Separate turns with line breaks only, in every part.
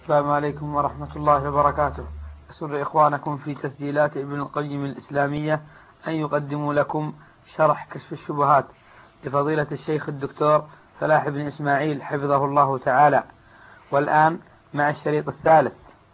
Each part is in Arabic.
السلام عليكم ورحمة الله وبركاته. أسر إخوانكم في تسجيلات ابن القيم الإسلامية أن يقدموا لكم شرح كشف الشبهات لفضيلة الشيخ الدكتور فلاح بن إسماعيل حفظه الله تعالى. والآن مع الشريط الثالث.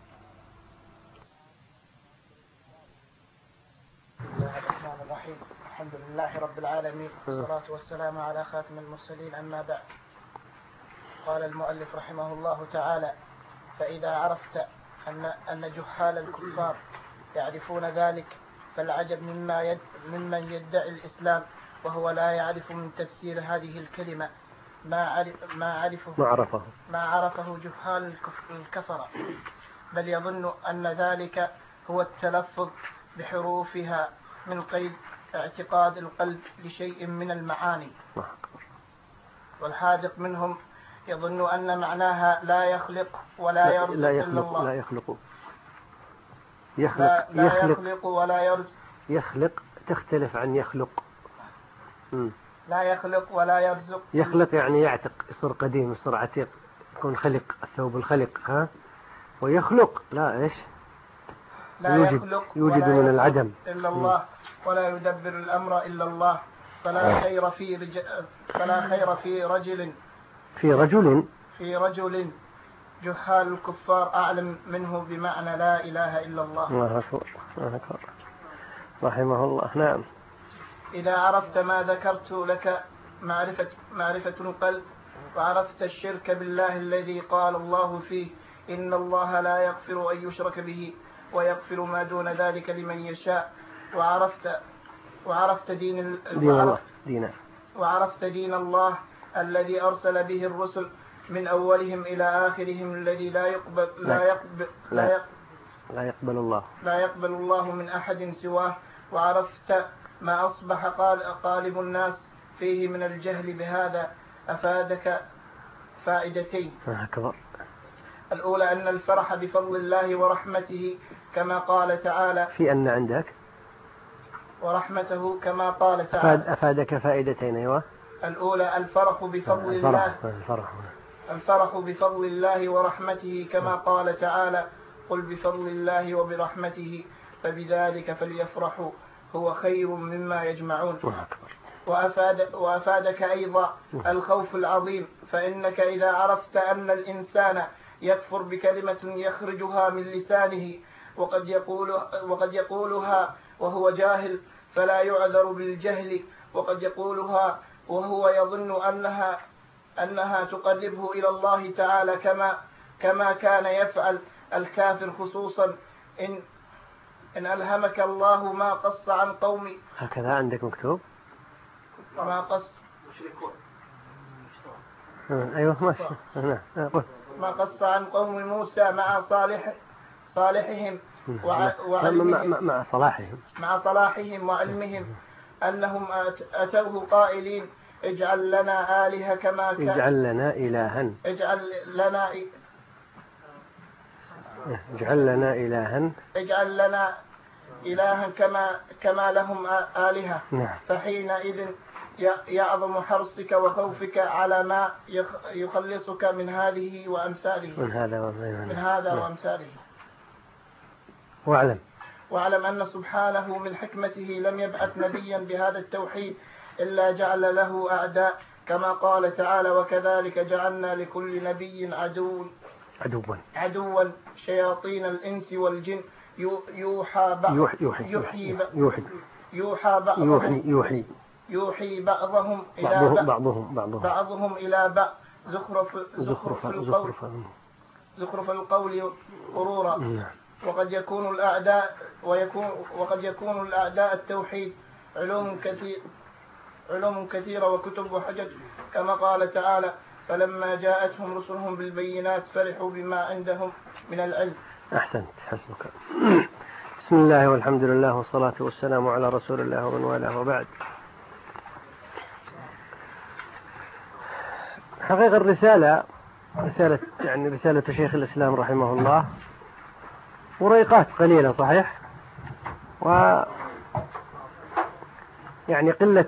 الرحمن الرحيم. الحمد لله رب العالمين، والصلاة والسلام على خاتم المرسلين، أما بعد. قال المؤلف رحمه الله تعالى: فإذا عرفت أن جهال الكفار يعرفون ذلك فالعجب ممن يدعي الإسلام وهو لا يعرف من تفسير هذه الكلمة ما عرفه جهال الكفر، بل يظن أن ذلك هو التلفظ بحروفها من قيد اعتقاد القلب لشيء من المعاني. والحاذق منهم يظن أن معناها لا يخلق ولا يرزق إلا الله.
لا يخلق
ولا يرزق.
يخلق تختلف عن يخلق.
لا يخلق ولا يرزق.
يخلق يعني يعتق، يصير قديم، يصير عتيق، يكون خلق، الثوب الخلق. ويخلق لا إيش؟
لا
يوجد من العدم
إلا الله، ولا يدبر الأمر إلا الله، فلا خير في رجل جهال الكفار أعلم منه بمعنى لا إله إلا الله.
رحمه الله. نعم.
إذا عرفت ما ذكرت لك معرفة القلب، وعرفت الشرك بالله الذي قال الله فيه إن الله لا يغفر أن يشرك به ويغفر ما دون ذلك لمن يشاء، وعرفت دين الله الذي أرسل به الرسل من أولهم إلى آخرهم، الذي لا يقبل الله من أحد سواه، وعرفت ما أصبح قالب الناس فيه من الجهل بهذا، أفادك فائدتين. الأولى أن الفرح بفضل الله ورحمته كما قال تعالى
في أن عندك
ورحمته كما قال تعالى.
أفادك فائدتين. أيوة.
الأولى الفرح بفضل الله. الفرح بفضل الله ورحمته كما قال تعالى قل بفضل الله وبرحمته فبذلك فليفرحوا هو خير مما يجمعون. وأفادك أيضا الخوف العظيم، فإنك إذا عرفت أن الإنسان يكفر بكلمة يخرجها من لسانه وقد يقولها وهو جاهل فلا يعذر بالجهل، وقد يقولها وهو يظن أنها تقربه إلى الله تعالى كما كان يفعل الكافر، خصوصا إن ألهمك الله ما قص عن قوم.
هكذا عندك مكتوب
ما قص.
أيوة ماشي.
ما قص عن قوم موسى مع صالحهم وعلمهم، مع صلاحهم وعلمهم أنهم أتوه قائلين اجعل لنا آلهة كما كان.
اجعل لنا
إلها كما لهم آلهة. فحينئذ يعظم حرصك وخوفك على ما يخلصك من هذه وأمثاله. من هذا وأمثاله. واعلم أن سبحانه من حكمته لم يبعث نبيا بهذا التوحيد إلا جعل له أعداء، كما قال تعالى وكذلك جعلنا لكل نبي عدوا شياطين الإنس والجن يوحي بعضهم إلى بعض زخرف القول غرورا. وقد يكون الأعداء التوحيد علوم كثيرة وكتب وحجج، كما قال تعالى فلما جاءتهم رسلهم بالبينات فرحوا بما عندهم من العلم.
أحسنت، حسبك. بسم الله والحمد لله والصلاة والسلام على رسول الله ومن والاه، وبعد. حقيقة رسالة شيخ الإسلام رحمه الله وريقات قليلة صحيح، يعني قلة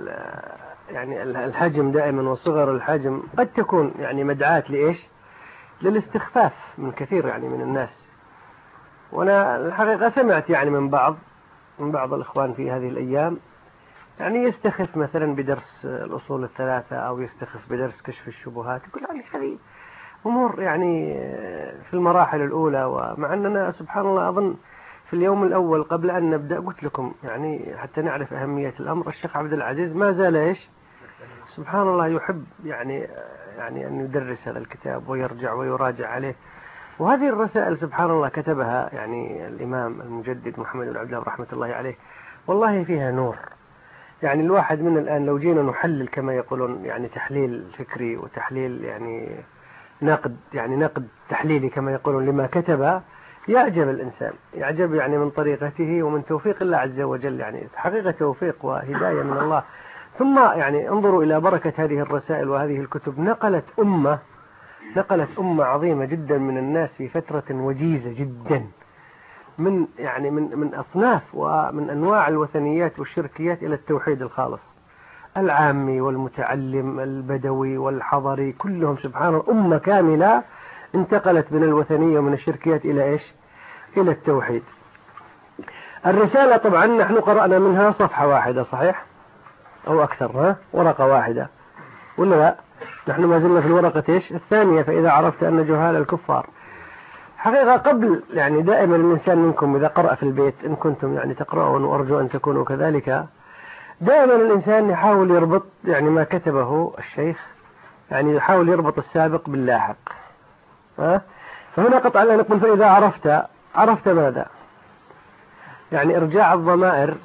يعني الحجم دائما وصغر الحجم قد تكون يعني مدعاة لإيش؟ للاستخفاف من كثير يعني من الناس. وأنا الحقيقة سمعت يعني من بعض الإخوان في هذه الأيام يعني يستخف مثلا بدرس الأصول الثلاثة أو يستخف بدرس كشف الشبهات، يقول يعني هذه أمور يعني في المراحل الأولى. ومع أننا سبحان الله أظن في اليوم الأول قبل أن نبدأ قلت لكم يعني حتى نعرف أهمية الأمر، الشيخ عبد العزيز ما زال إيش سبحان الله يحب يعني أن يدرس هذا الكتاب ويرجع ويراجع عليه. وهذه الرسائل سبحان الله كتبها يعني الإمام المجدد محمد بن عبد الله رحمة الله عليه، والله فيها نور. يعني الواحد من الآن لو جينا نحلل كما يقولون يعني تحليل فكري وتحليل يعني نقد تحليلي كما يقولون لما كتب، يعجب الإنسان، يعجب يعني من طريقته ومن توفيق الله عز وجل، يعني حقيقة توفيق وهداية من الله. ثم يعني انظروا إلى بركة هذه الرسائل وهذه الكتب، نقلت أمة عظيمة جدا من الناس في فترة وجيزة جدا من يعني من أصناف ومن أنواع الوثنيات والشركيات إلى التوحيد الخالص، العامي والمتعلم البدوي والحضري كلهم سبحان الله أمة كاملة انتقلت من الوثنية ومن الشركيات إلى إيش؟ إلى التوحيد. الرسالة طبعا نحن قرأنا منها صفحة واحدة صحيح أو أكثر، ورقة واحدة ولا لا؟ نحن ما زلنا في الورقة إيش؟ الثانية. فإذا عرفت أن جهال الكفار حقيقة قبل يعني دائما الإنسان منكم إذا قرأ في البيت إن كنتم يعني تقرأون وأرجو أن تكونوا كذلك، دائما الإنسان يحاول يربط يعني ما كتبه الشيخ، يعني يحاول يربط السابق باللاحق. فهنا قطعا نقول فإذا عرفت ماذا؟ يعني إرجاع الضمائر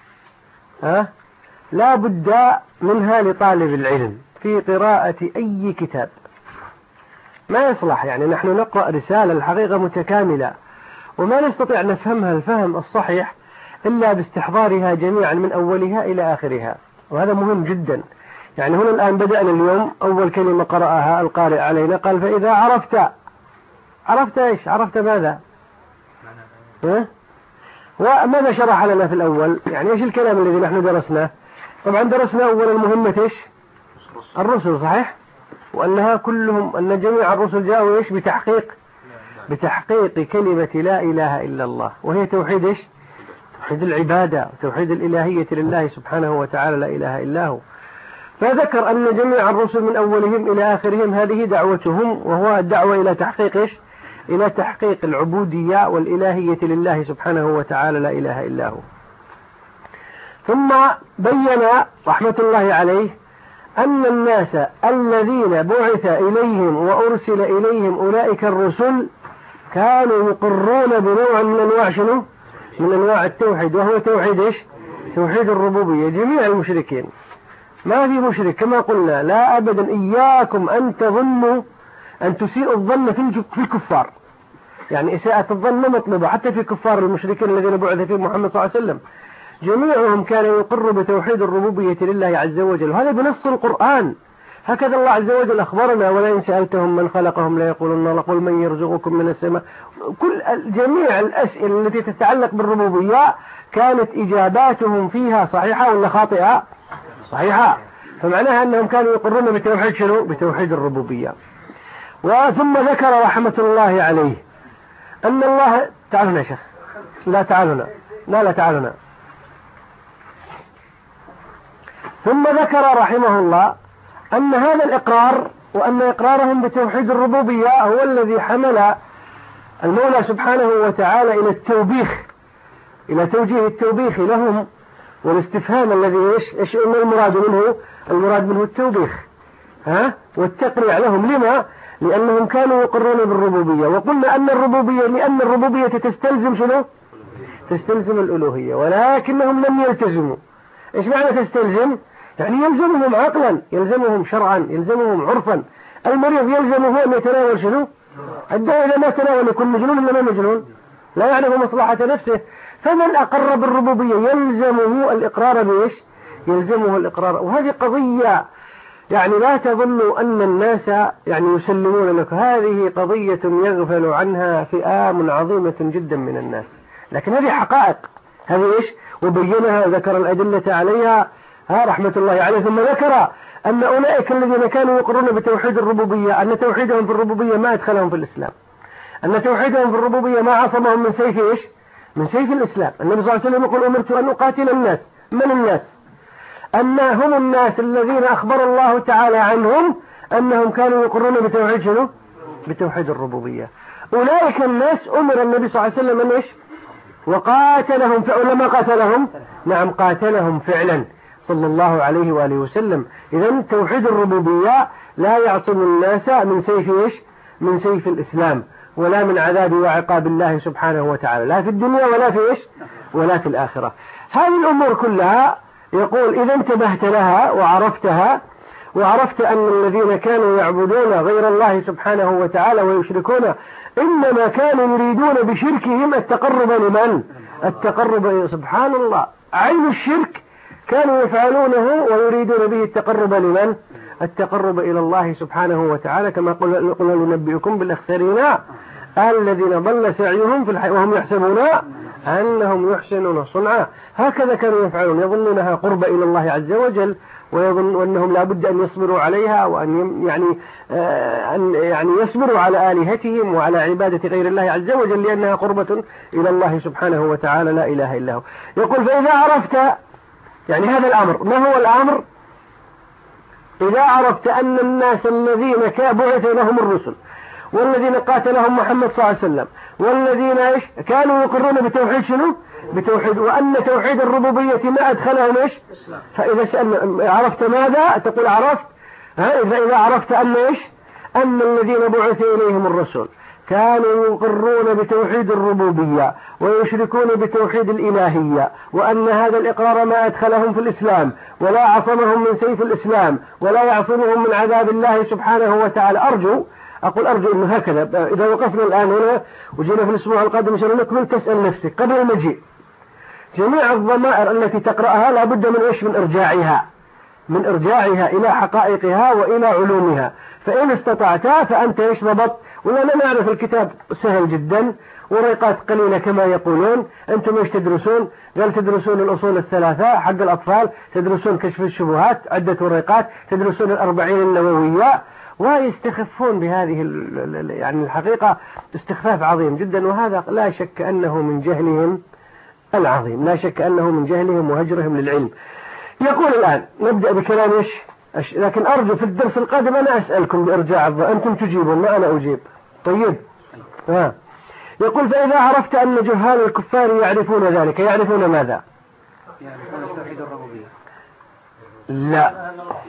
لا بد منها لطالب العلم في قراءة أي كتاب. ما يصلح يعني نحن نقرأ رسالة الحقيقة متكاملة وما نستطيع نفهمها الفهم الصحيح إلا باستحضارها جميعا من أولها إلى آخرها، وهذا مهم جدا. يعني هنا الآن بدأنا اليوم أول كلمة قرأها القارئ علينا قال فإذا عرفت إيش؟ عرفت ماذا؟ وماذا شرح لنا في الأول؟ يعني إيش الكلام الذي نحن درسناه؟ طبعا درسنا أولا مهمة إيش؟ الرسل صحيح؟ وأنها كلهم أن جميع الرسل جاءوا إيش؟ بتحقيق كلمة لا إله إلا الله، وهي توحيد إيش؟ توحيد العبادة وتوحيد الإلهية لله سبحانه وتعالى لا إله إلا هو. فذكر أن جميع الرسل من أولهم إلى آخرهم هذه دعوتهم، وهو الدعوة إلى تحقيق إيش؟ إلى تحقيق العبودية والإلهية لله سبحانه وتعالى لا إله إلا هو. ثم بين رحمة الله عليه أن الناس الذين بعث إليهم وأرسل إليهم أولئك الرسل كانوا يقرون بنوع من أنواع شنو؟ من أنواع التوحيد، وهو توحيد إيش؟ توحيد الربوبية. جميع المشركين ما في مشرك كما قلنا لا أبدا إياكم أن تظنوا أن تسيئوا الظن في الكفار، يعني إساءة الظن ما مطلوبة حتى في كفار المشركين الذين بعث فيهم محمد صلى الله عليه وسلم. جميعهم كان يقر بتوحيد الربوبية لله عز وجل، وهذا بنص القرآن. هكذا الله عز وجل أخبرنا ولئن سألتهم من خلقهم لا يقولون قل من يرزقكم من السماء. جميع الأسئلة التي تتعلق بالربوبية كانت إجاباتهم فيها صحيحة ولا خاطئة؟ صحيحة. فمعناها أنهم كانوا يقرون بتوحيد شنو؟ بتوحيد الربوبية. وثم ذكر رحمة الله عليه أن الله تعالوا يا شيخ لا تعالوا. ثم ذكر رحمه الله أن هذا الإقرار وأن إقرارهم بتوحيد الربوبية هو الذي حمل المولى سبحانه وتعالى إلى التوبيخ، إلى توجيه التوبيخ لهم والاستفهام الذي إيش المراد منه التوبيخ والتقريع لهم. لما؟ لأنهم كانوا يقرون بالربوبية، وقلنا أن الربوبية تستلزم شنو؟ تستلزم الألوهية، ولكنهم لم يلتزموا. إيش معنى تستلزم؟ يعني يلزمهم عقلا، يلزمهم شرعا، يلزمهم عرفا. المريض يلزمه أن يتناول شنو؟ الدواء إذا ما تناول يكون مجنون ولا ما مجنون؟ لا يعرف مصلحة نفسه. فمن أقر بالربوبية يلزمه الإقرار بإيش؟ يلزمه الإقرار. وهذه قضية يعني لا تظنوا أن الناس يعني يسلمون لك، هذه قضية يغفل عنها فئام عظيمة جدا من الناس، لكن هذه حقائق، هذه إيش؟ وبينها وذكر الأدلة عليها رحمة الله عليه. ثم ذكر أن أولئك الذين كانوا يقرون بتوحيد الربوبية أن توحيدهم في الربوبية ما أدخلهم في الإسلام، أن توحيدهم في الربوبية ما عصمهم من سيف إيش؟ من سيف الإسلام. النبي صلى الله عليه وسلم يقول أمرت أن أقاتل الناس. من الناس؟ أن هم الناس الذين أخبر الله تعالى عنهم أنهم كانوا يقرون بتوحيد شنو؟ بتوحيد الربوبية. أولئك الناس أمر النبي صلى الله عليه وسلم أن إيش؟ وقاتلهم فعلا. ما قاتلهم؟ نعم قاتلهم فعلا صلى الله عليه وآله وسلم. إذن توحيد الربوبية لا يعصم الناس من سيف إيش؟ من سيف الإسلام، ولا من عذاب وعقاب الله سبحانه وتعالى، لا في الدنيا ولا في إيش؟ ولا في الآخرة. هذه الأمور كلها يقول إذا انتبهت لها وعرفتها، وعرفت أن الذين كانوا يعبدون غير الله سبحانه وتعالى ويشركون إنما كانوا يريدون بشركهم التقرب لمن؟ التقرب. سبحان الله، عين الشرك كانوا يفعلونه ويريدون به التقرب لمن؟ التقرب إلى الله سبحانه وتعالى، كما قلنا ننبئكم بالأخسرين الذين ضل سعيهم في الحياة وهم يحسبون أنهم يحسنون صنعا. هكذا كانوا يفعلون، يظنونها قرب إلى الله عز وجل، ويظن أنهم لا بد أن يصبروا عليها، وأن يعني يصبروا على آلهتهم وعلى عبادة غير الله عز وجل، لأنها قربة إلى الله سبحانه وتعالى لا إله إلا هو. يقول فإذا عرفت يعني هذا الأمر، ما هو الأمر؟ إذا عرفت أن الناس الذين بعث لهم الرسل والذين قاتلهم محمد صلى الله عليه وسلم والذين إيش كانوا يقرون بتوحيد شنو؟ بتوحيد، وأن توحيد الربوبية ما أدخلهم إيش؟ فإذا عرفت ماذا؟ تقول عرفت. إذا عرفت أن إيش؟ أن الذين بعث إليهم الرسل كانوا يقرون بتوحيد الربوبية ويشركون بتوحيد الإلهية، وأن هذا الإقرار ما أدخلهم في الإسلام ولا عصمهم من سيف الإسلام ولا يعصمهم من عذاب الله سبحانه وتعالى. أقول أرجو أنه هكذا إذا وقفنا الآن هنا وجينا في الأسبوع القادم إن نكمل تسأل نفسك قبل المجيء جميع الضمائر التي تقرأها لا بد من إيش؟ من إرجاعها إلى حقائقها وإلى علومها. فإن استطعت فأنت إيش ضبط. ولا نعرف الكتاب سهل جدا ورقات قليلة كما يقولون. أنتم إيش تدرسون؟ قال تدرسون الأصول الثلاثة حق الأطفال، تدرسون كشف الشبهات عدة ورقات، تدرسون الأربعين النووية، ويستخفون بهذه يعني الحقيقة استخفاف عظيم جدا. وهذا لا شك أنه من جهلهم العظيم، لا شك أنه من جهلهم وهجرهم للعلم. يقول الآن نبدأ بكلام إيش؟ لكن أرجو في الدرس القادم أنا أسألكم بإرجاع أنتم تجيبون ما أنا أجيب. طيب يقول فإذا عرفت أن جهال الكفار يعرفون ذلك، يعرفون ماذا؟
يعرفون توحيد الربوبية.
لا،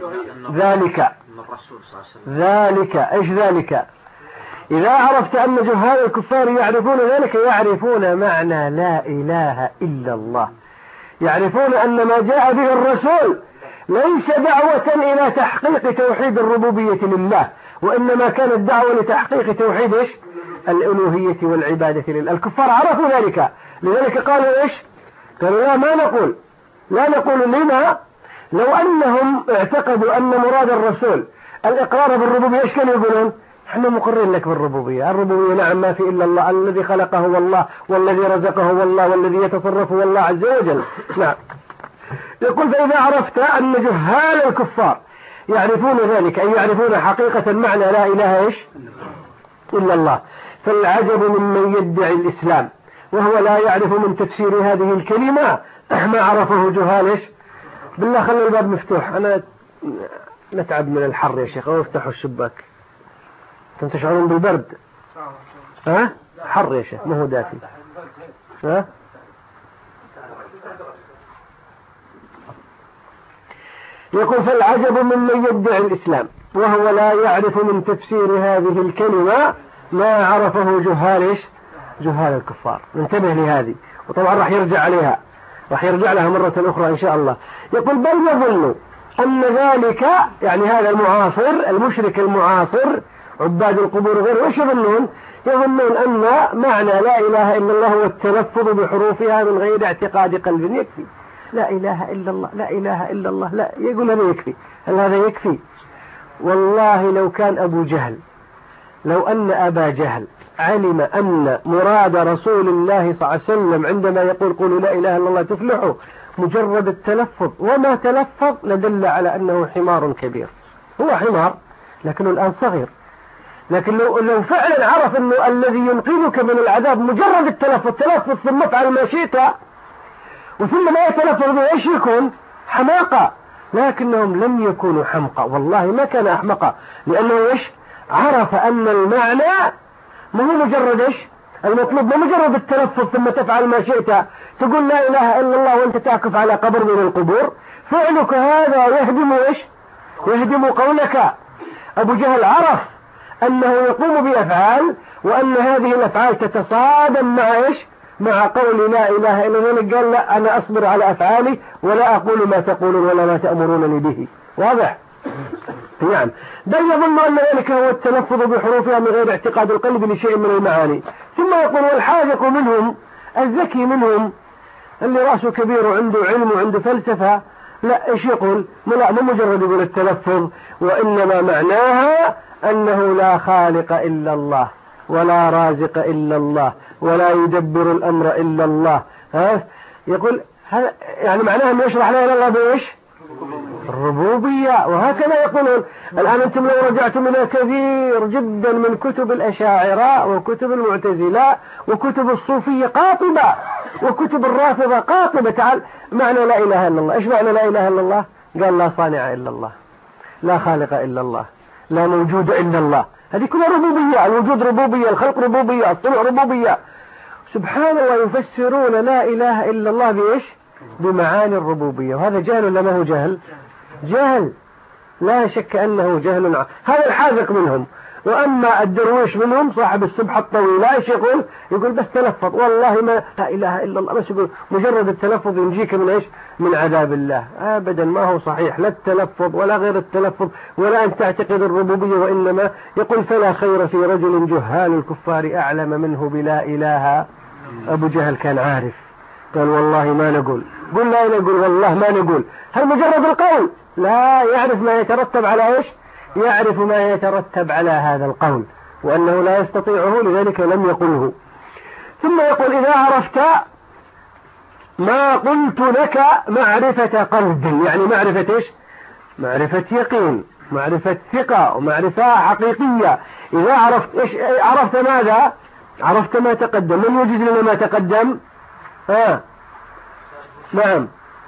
ذلك إيش ذلك؟ إذا عرفت أن جهال الكفار يعرفون ذلك، يعرفون معنى لا إله إلا الله، يعرفون أن ما جاء به الرسول ليس دعوة إلى تحقيق توحيد الربوبية لله، وإنما كانت دعوة لتحقيق توحيد إيش؟ الألوهية والعبادة لله. الكفار عرفوا ذلك، لذلك قالوا إيش؟ قالوا لا نقول لما لو أنهم اعتقدوا أن مراد الرسول الإقرار بالربوبية إيش كانوا يقولون؟ احنا مقرين لك بالربوبية. الربوبية نعم ما في إلا الله، الذي خلقه هو الله والذي رزقه هو الله والذي يتصرف هو الله عز وجل. نعم. يقول فإذا عرفت أن جهال الكفار يعرفون ذلك، أي يعرفون حقيقة معنى لا إله إيش؟ إلا الله، فالعجب ممن يدعي الإسلام وهو لا يعرف من تفسير هذه الكلمة ما عرفه جهال إيش؟ بالله خلوا الباب مفتوح، أنا نتعب من الحر يا شيخ، وافتحوا الشباك. أنتم تشعرون بالبرد؟ حر يا شيخ ما هو دافي. يقول فالعجب ممن يدعي الإسلام وهو لا يعرف من تفسير هذه الكلمة ما عرفه جهال الكفار. ننتبه لهذه، وطبعا راح يرجع لها مرة أخرى إن شاء الله. يقول بل يظن أن ذلك يعني هذا المعاصر المشرك المعاصر عباد القبور غير وش يظنون أن معنى لا إله إلا الله هو التلفظ بحروفها من غير اعتقاد قلب. يكفي لا إله إلا الله، لا إله إلا الله، لا يقول هذا يكفي. هل هذا يكفي؟ والله لو كان لو أن أبا جهل علم أن مراد رسول الله صلى الله عليه وسلم عندما يقول قولوا لا إله إلا الله تفلحوا، مجرد التلفظ وما تلفظ لدل على أنه حمار كبير. هو حمار لكنه الآن صغير، لكن لو فعلا عرف أنه الذي ينقذك من العذاب مجرد التلفظ، تلفظ ثم افعل ما شئت وثم ما يتلفظ به، ايش يكون؟ حماقة. لكنهم لم يكونوا حمقى، والله ما كان أحمقى، لأنه ايش؟ عرف أن المعنى ما هو مجرد ايش؟ المطلوب ما مجرد التلفظ ثم تفعل ما شئت، تقول لا إله إلا الله وأنت تعكف على قبر من القبور، فعلك هذا يهدم ايش؟ يهدم قولك. أبو جهل عرف أنه يقوم بأفعال وأن هذه الأفعال تتصادم مع ايش؟ مع قول لا إله إلا الله. قال لا، أنا أصبر على أفعالي ولا أقول ما تقولون ولا ما تأمرونني به. واضح؟ نعم. بل يظن أن ذلك هو التلفظ بحروفها من غير اعتقاد القلب لشيء من المعاني. ثم يقول والحاذق منهم، الذكي منهم اللي رأسه كبير وعنده علم وعنده فلسفة، لا، ايش يقول؟ لا، مو مجرد يقول التلفظ، وإنما معناها أنه لا خالق إلا الله ولا رازق إلا الله ولا يدبر الأمر إلا الله. يقول هذا يعني معناه أنه يشرح لا إله إلا الله بإيش؟ الربوبية. وهكذا يقولون. الآن أنتم لو رجعتم إلى كثير جدا من كتب الأشاعرة وكتب المعتزلة وكتب الصوفية قاطبة وكتب الرافضة قاطبة، تعال معنى لا إله إلا الله. إيش معنى لا إله إلا الله؟ قال لا صانع إلا الله، لا خالق إلا الله، لا موجود إلا الله. هذه كلها ربوبية، الوجود ربوبية، الخلق ربوبية، الصنع ربوبية. سبحان الله، يفسرون لا إله إلا الله بإيش؟ بمعاني الربوبية. وهذا جهل ولا ما هو جهل؟ جهل، لا شك أنه جهل. هذا الحاذق منهم. وأما الدرويش منهم صاحب السبحة الطويلة ايش يقول؟ يقول بس تلفظ، والله ما لا إله إلا الله، بس يقول مجرد التلفظ ينجيك من ايش؟ من عذاب الله. أبدا ما هو صحيح، لا التلفظ ولا غير التلفظ ولا أن تعتقد الربوبية. وإنما يقول فلا خير في رجل جهال الكفار أعلم منه بلا إله. أبو جهل كان عارف، قال والله ما نقول، قل لا نقول، والله ما نقول. هل مجرد القول؟ لا، يعرف ما يترتب على ايش؟ يعرف ما يترتب على هذا القول وأنه لا يستطيعه، لذلك لم يقله. ثم يقول إذا عرفت ما قلت لك معرفة قلب، يعني معرفة ايش؟ معرفة يقين، معرفة ثقة، ومعرفة حقيقية. إذا عرفت ايش؟ عرفت ماذا؟ عرفت ما تقدم. من يوجد لنا ما تقدم؟ نعم،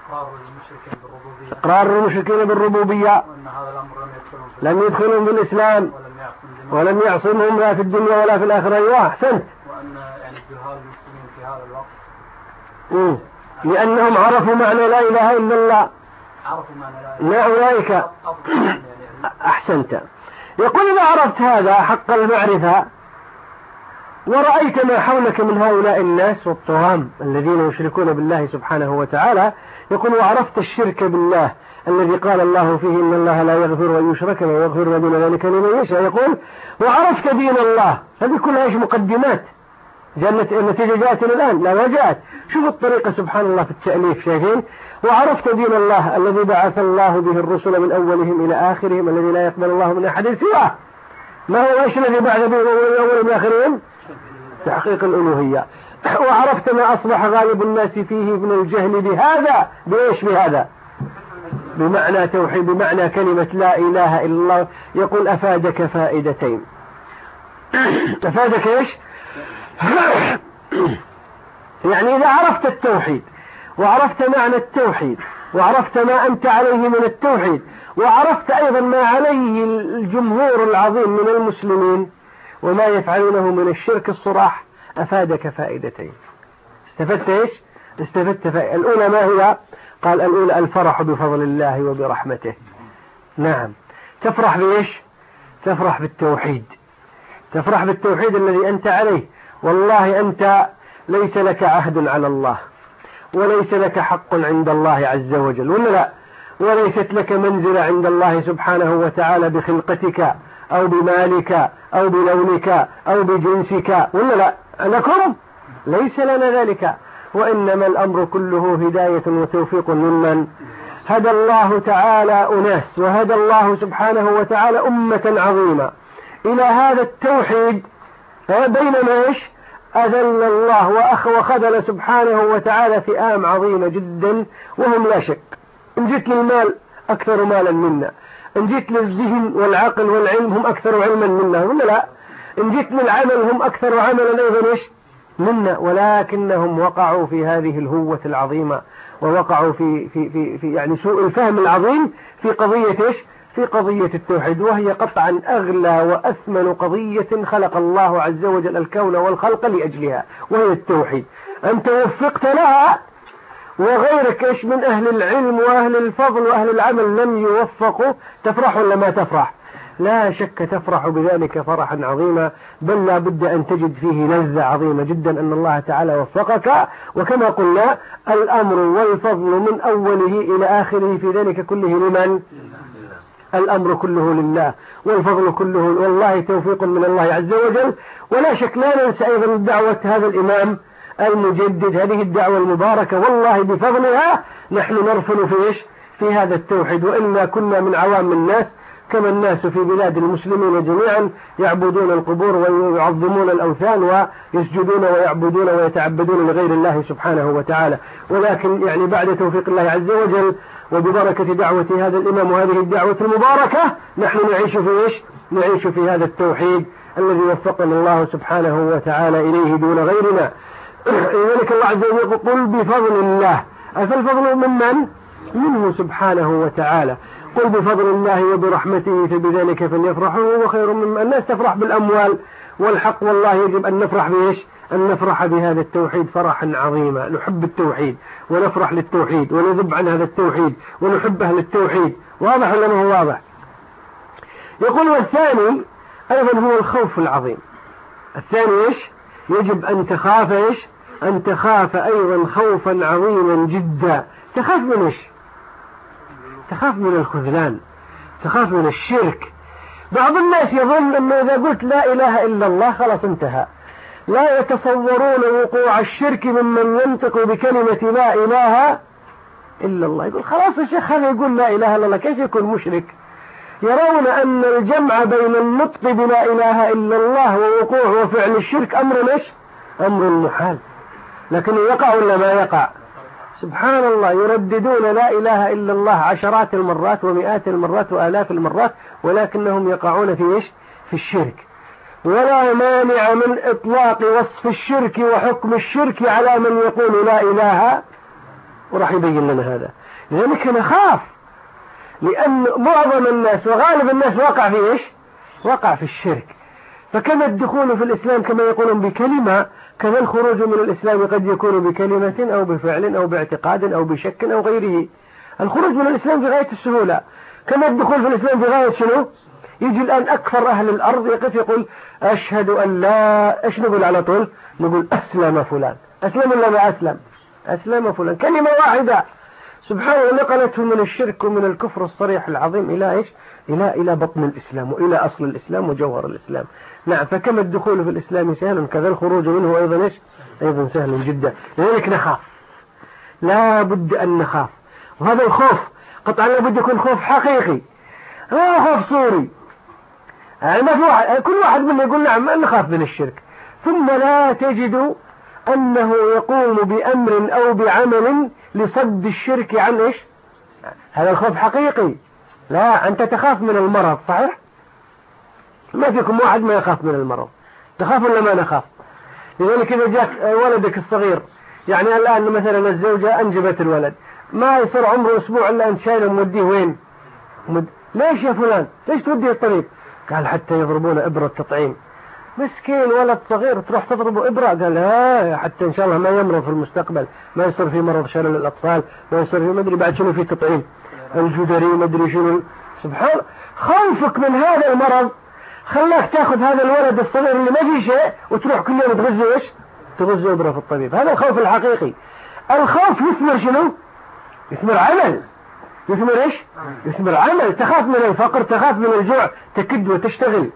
إقرار المشركين بالربوبية،
وأن هذا الأمر
لم يدخلهم بالإسلام ولم يعصمهم لا في الدنيا ولا في الآخرة. أيوة أحسنت.
وأن يعني الجهال المسلمين في هذا الوقت
لأنهم عرفوا معنى لا إله إلا الله،
عرفوا معنى لا
لا أولئك. أحسنت. يقول إذا عرفت هذا حق المعرفة ورأيت ما حولك من هؤلاء الناس والطغام الذين يشركون بالله سبحانه وتعالى، يقول وعرفت الشرك بالله الذي قال الله فيه إن الله لا يغفر أن يشرك به ويغفر ما دون ذلك لمن يشاء. يقول وعرفت دين الله. هذه كلها ايش؟ مقدمات. النتيجة جاءت الآن؟ لا، ما جاءت. شوفوا الطريقة سبحان الله في التأليف، شايفين؟ وعرفت دين الله الذي بعث الله به الرسل من أولهم إلى آخرهم الذي لا يقبل الله من أحد سواه. ما هو ايش الذي بعث به من أولهم إلى آخرهم؟ تحقيق الألوهية. وعرفت ما أصبح غالب الناس فيه من الجهل بهذا، بإيش؟ بهذا بمعنى توحيد، بمعنى كلمة لا إله إلا الله. يقول أفادك فائدتين. أفادك إيش؟ يعني إذا عرفت التوحيد وعرفت معنى التوحيد وعرفت ما أنت عليه من التوحيد وعرفت أيضا ما عليه الجمهور العظيم من المسلمين وما يفعلونه من الشرك الصراح، أفادك فائدتين. استفدت إيش؟ استفدت فائدة. الأولى ما هي؟ قال الأولى الفرح بفضل الله وبرحمته. نعم، تفرح بإيش؟ تفرح بالتوحيد، تفرح بالتوحيد الذي أنت عليه. والله أنت ليس لك عهد على الله وليس لك حق عند الله عز وجل، ولا لا؟ وليست لك منزلة عند الله سبحانه وتعالى بخلقتك أو بمالك أو بلونك أو بجنسك، ولا لا؟ لكم ليس لنا ذلك. وإنما الأمر كله هداية وتوفيق ممن هدى الله تعالى أناس، وهدى الله سبحانه وتعالى أمة عظيمة إلى هذا التوحيد. بينما إيش؟ أذل الله وخذل سبحانه وتعالى فئام عظيمة جدا، وهم لا شك. إن جيت للمال أكثر مالا منا، إن جيت للذهن والعقل والعلم هم أكثر علما منا، ولا لا؟ إن جيت للعمل هم أكثر عملا أيضا إيش منا، ولكنهم وقعوا في هذه الهوة العظيمة، ووقعوا في يعني سوء الفهم العظيم في قضية إيش؟ في قضية التوحيد، وهي قطعا أغلى وأثمن قضية خلق الله عز وجل الكون والخلق لأجلها، وهي التوحيد. أنت وفقت لها وغيرك إيش من أهل العلم وأهل الفضل وأهل العمل لم يوفقوا، تفرح ولا ما تفرح؟ لا شك تفرح بذلك فرحا عظيما، بل لا بد أن تجد فيه لذة عظيمة جدا أن الله تعالى وفقك. وكما قلنا الأمر والفضل من أوله إلى آخره في ذلك كله لمن؟ الأمر كله لله، والفضل كله والله توفيق من الله عز وجل. ولا شك لا ننسى أيضا دعوة هذا الإمام المجدد، هذه الدعوة المباركة، والله بفضلها نحن نرفن في إيش؟ في هذا التوحيد، وإنا كنا من عوام الناس كما الناس في بلاد المسلمين جميعا يعبدون القبور ويعظمون الأوثان ويسجدون ويعبدون ويتعبدون لغير الله سبحانه وتعالى. ولكن يعني بعد توفيق الله عز وجل وببركة دعوة هذا الإمام وهذه الدعوة المباركة نحن نعيش في إيش؟ نعيش في هذا التوحيد الذي وفقنا الله سبحانه وتعالى إليه دون غيرنا. لذلك الله عز وجل يقول بفضل الله، فالفضل من؟ منه سبحانه وتعالى. قل بفضل الله وبرحمته فبذلك فليفرحوا هو خير مما الناس تفرح بالأموال والحق، والله يجب أن نفرح بإيش؟ أن نفرح بهذا التوحيد فرحا عظيما، نحب التوحيد ونفرح للتوحيد ونذب عن هذا التوحيد ونحب أهل التوحيد. واضح ولا ما هو واضح؟ يقول والثاني أيضا هو الخوف العظيم. الثاني إيش؟ يجب أن تخاف إيش؟ أن تخاف أيضا خوفا عظيما جدا. تخاف من إيش؟ تخاف من الخذلان، تخاف من الشرك. بعض الناس يظن أنه إذا قلت لا إله إلا الله خلاص انتهى، لا يتصورون وقوع الشرك ممن ينطق بكلمة لا إله إلا الله. يقول خلاص يا شيخ هذا يقول لا إله إلا الله كيف يكون مشرك؟ يرون أن الجمع بين النطق بلا إله إلا الله ووقوع وفعل الشرك أمر إيش؟ أمر محال. لكن يقع ولا ما يقع؟ سبحان الله، يرددون لا إله إلا الله عشرات المرات ومئات المرات وآلاف المرات، ولكنهم يقعون في إيش؟ في الشرك. ولا مانع من إطلاق وصف الشرك وحكم الشرك على من يقول لا إله، وراح يبين لنا هذا. لذلك نخاف، لأن معظم الناس وغالب الناس وقع في إيش؟ وقع في الشرك. فكما الدخول في الإسلام كما يقولون بكلمة، كذا الخروج من الإسلام قد يكون بكلمة أو بفعل أو باعتقاد أو بشك أو غيره. الخروج من الإسلام في غاية السهولة، كما الدخول في الإسلام في غاية شنو؟ يجي الآن أكثر أهل الأرض يقف يقول أشهد أن لا، إيش نقول على طول؟ نقول أسلم فلان. أسلم ولا ما أسلم؟ أسلم فلان، كلمة واحدة سبحان الله نقلته من الشرك ومن الكفر الصريح العظيم إلى إيش؟ إلى بطن الإسلام وإلى أصل الإسلام وجوهر الإسلام. نعم، فكما الدخول في الإسلام سهل كذا الخروج منه أيضا إيش؟ أيضا سهل جدا. لذلك نخاف، لا بد أن نخاف. وهذا الخوف قطعا لا بد يكون خوف حقيقي، لا خوف صوري. يعني ما في واحد، كل واحد منا يقول نعم نخاف من الشرك، ثم لا تجد أنه يقوم بأمر أو بعمل لصد الشرك عن إيش؟ هذا الخوف حقيقي. لا، أنت تخاف من المرض صحيح؟ ما فيكم واحد ما يخاف من المرض، تخاف ولا ما نخاف؟ لذلك إذا جاك ولدك الصغير، يعني الآن مثلا الزوجة أنجبت الولد، ما يصير عمره أسبوع إلا أن شايله موديه وين؟ ليش يا فلان؟ ليش توديه الطبيب؟ قال حتى يضربون إبرة تطعيم. مسكين ولد صغير تروح تضربه إبرة، قال لا حتى إن شاء الله ما يمرض في المستقبل، ما يصير في مرض شلل الأطفال، ما يصير في مدري بعد شنو في تطعيم الجدري مدري شنو. سبحان، خوفك من هذا المرض خلاك تاخذ هذا الولد الصغير اللي ما فيه شيء وتروح كل يوم تغزه إيش؟ تغزه إبرة في الطبيب. هذا الخوف الحقيقي. الخوف يثمر شنو؟ يثمر عمل. يثمر إيش؟ يثمر عمل. تخاف من الفقر، تخاف من الجوع، تكد وتشتغل.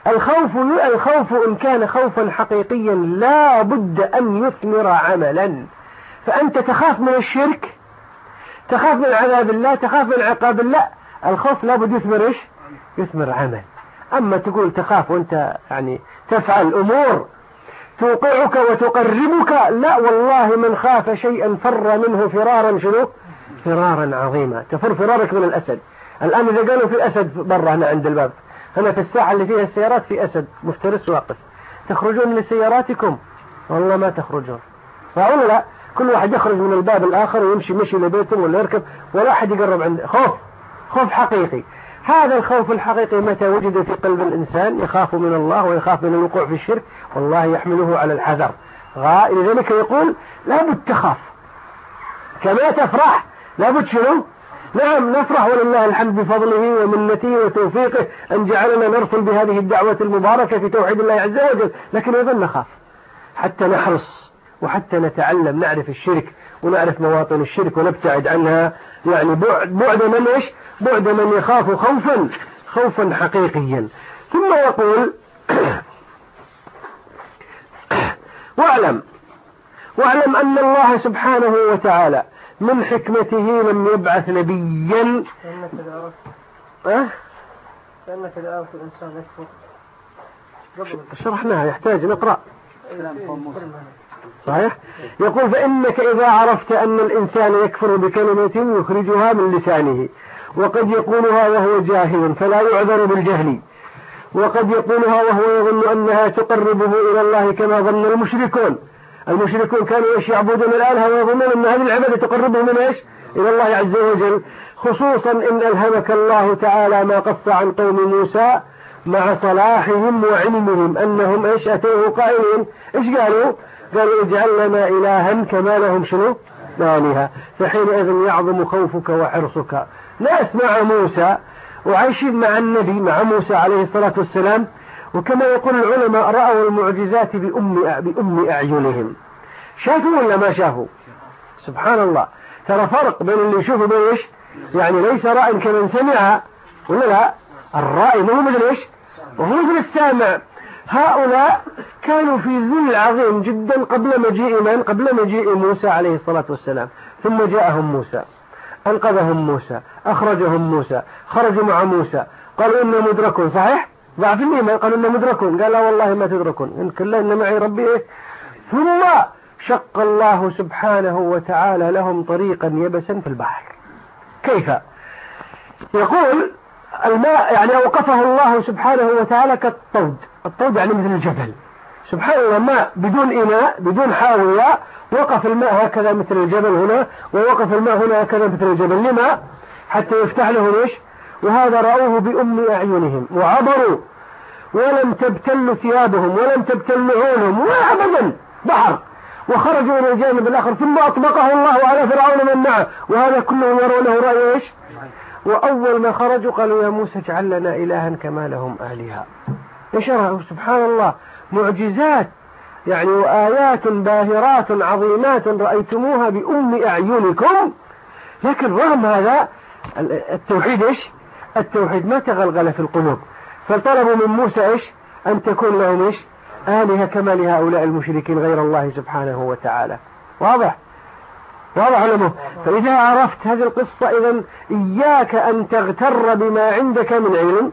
الخوف إن كان خوفا حقيقيا لا بد أن يثمر عملا. فأنت تخاف من الشرك، تخاف من عذاب الله، تخاف من عقاب الله، الخوف لا بد يثمر إيش؟ يثمر عمل. أما تقول تخاف وأنت يعني تفعل أمور توقعك وتقربك. لا والله من خاف شيئا فر منه فرارا شنو؟ فرارا عظيما. تفر فرارك من الأسد. الآن إذا قالوا في أسد برا هنا عند الباب، هنا في الساحة اللي فيها السيارات في أسد مفترس واقف، تخرجون لسياراتكم؟ والله ما تخرجون، صح ولا لا؟ كل واحد يخرج من الباب الآخر ويمشي مشي لبيته ولا يركب، ولا أحد يقرب عنده. خوف حقيقي. هذا الخوف الحقيقي متى وجد في قلب الإنسان يخاف من الله ويخاف من الوقوع في الشرك، والله يحمله على الحذر. لذلك يقول لابد تخاف كما تفرح، لابد شنو؟ نعم نفرح ولله الحمد بفضله ومنته وتوفيقه أن جعلنا نرسل بهذه الدعوة المباركة في توحيد الله عز وجل، لكن أيضا نخاف حتى نحرص وحتى نتعلم نعرف الشرك ونعرف مواطن الشرك ونبتعد عنها، يعني بعد من إيش؟ بعد من يخاف خوفا حقيقيا. ثم يقول واعلم أن الله سبحانه وتعالى من حكمته لم يبعث نبيا.
لأنك إذا عرفت الإنسان يكفر
شرحناها، يحتاج نقرأ صحيح. يقول فإنك إذا عرفت أن الإنسان يكفر بكلمة يخرجها من لسانه، وقد يقولها وهو جاهل فلا يعذر بالجهل، وقد يقولها وهو يظن أنها تقربه إلى الله كما ظن المشركون كانوا يعبدون الآلهة ويظنون أن هذه العبادة تقربهم من إيش؟ إلى الله عز وجل. خصوصا إن ألهمك الله تعالى ما قص عن قوم موسى مع صلاحهم وعلمهم أنهم إيش أتوه قائلين. إيش قالوا اجعل لنا إلها كما لهم شنو؟ آلهة. فحينئذ يعظم خوفك وحرصك. ناس مع موسى وعايشين مع النبي مع موسى عليه الصلاة والسلام، وكما يقول العلماء رأوا المعجزات بأم أعينهم. شافوا ولا ما شافوا؟ سبحان الله. ترى فرق بين اللي يشوفه بين إيش؟ يعني ليس رأي كمن سمع ولا لا، الرأي مو مثل إيش؟ وهو مثل السامع. هؤلاء كانوا في ذل عظيم جدا قبل مجيء موسى عليه الصلاة والسلام. ثم جاءهم موسى، أنقذهم موسى، أخرجهم موسى، خرجوا مع موسى، قالوا إنا مدركون. صحيح؟ ضعف الإيمان، قالوا إنا مدركون، قال لا والله ما تدركون، إن كلا إن معي ربي إيه؟ ثم شق الله سبحانه وتعالى لهم طريقا يبسا في البحر. كيف؟ يقول الماء يعني أوقفه الله سبحانه وتعالى كالطود. الطود يعني مثل الجبل. سبحان الله، ماء بدون إناء بدون حاوية، وقف الماء هكذا مثل الجبل هنا، ووقف الماء هنا هكذا مثل الجبل. لما؟ حتى يفتح لهم إيش؟ وهذا رأوه بأم أعينهم وعبروا ولم تبتل ثيابهم ولم تبتل عيونهم وأبدا بحر، وخرجوا إلى الجانب الآخر. ثم أطبقه الله على فرعون من معه، وهذا كله يرونه رأي إيش؟ وأول ما خرجوا قالوا يا موسى اجعل لنا إلها كما لهم آلهة. إيش رأوا؟ سبحان الله، معجزات يعني وآيات باهرات عظيمات رأيتموها بأم أعينكم. لكن رغم هذا التوحيد إيش؟ التوحيد ما تغلغل في القلوب، فطلبوا من موسى إيش؟ أن تكون لهم إيش؟ آلهة كما لهؤلاء المشركين غير الله سبحانه وتعالى. واضح علمه. فإذا عرفت هذه القصة إذن إياك أن تغتر بما عندك من علم،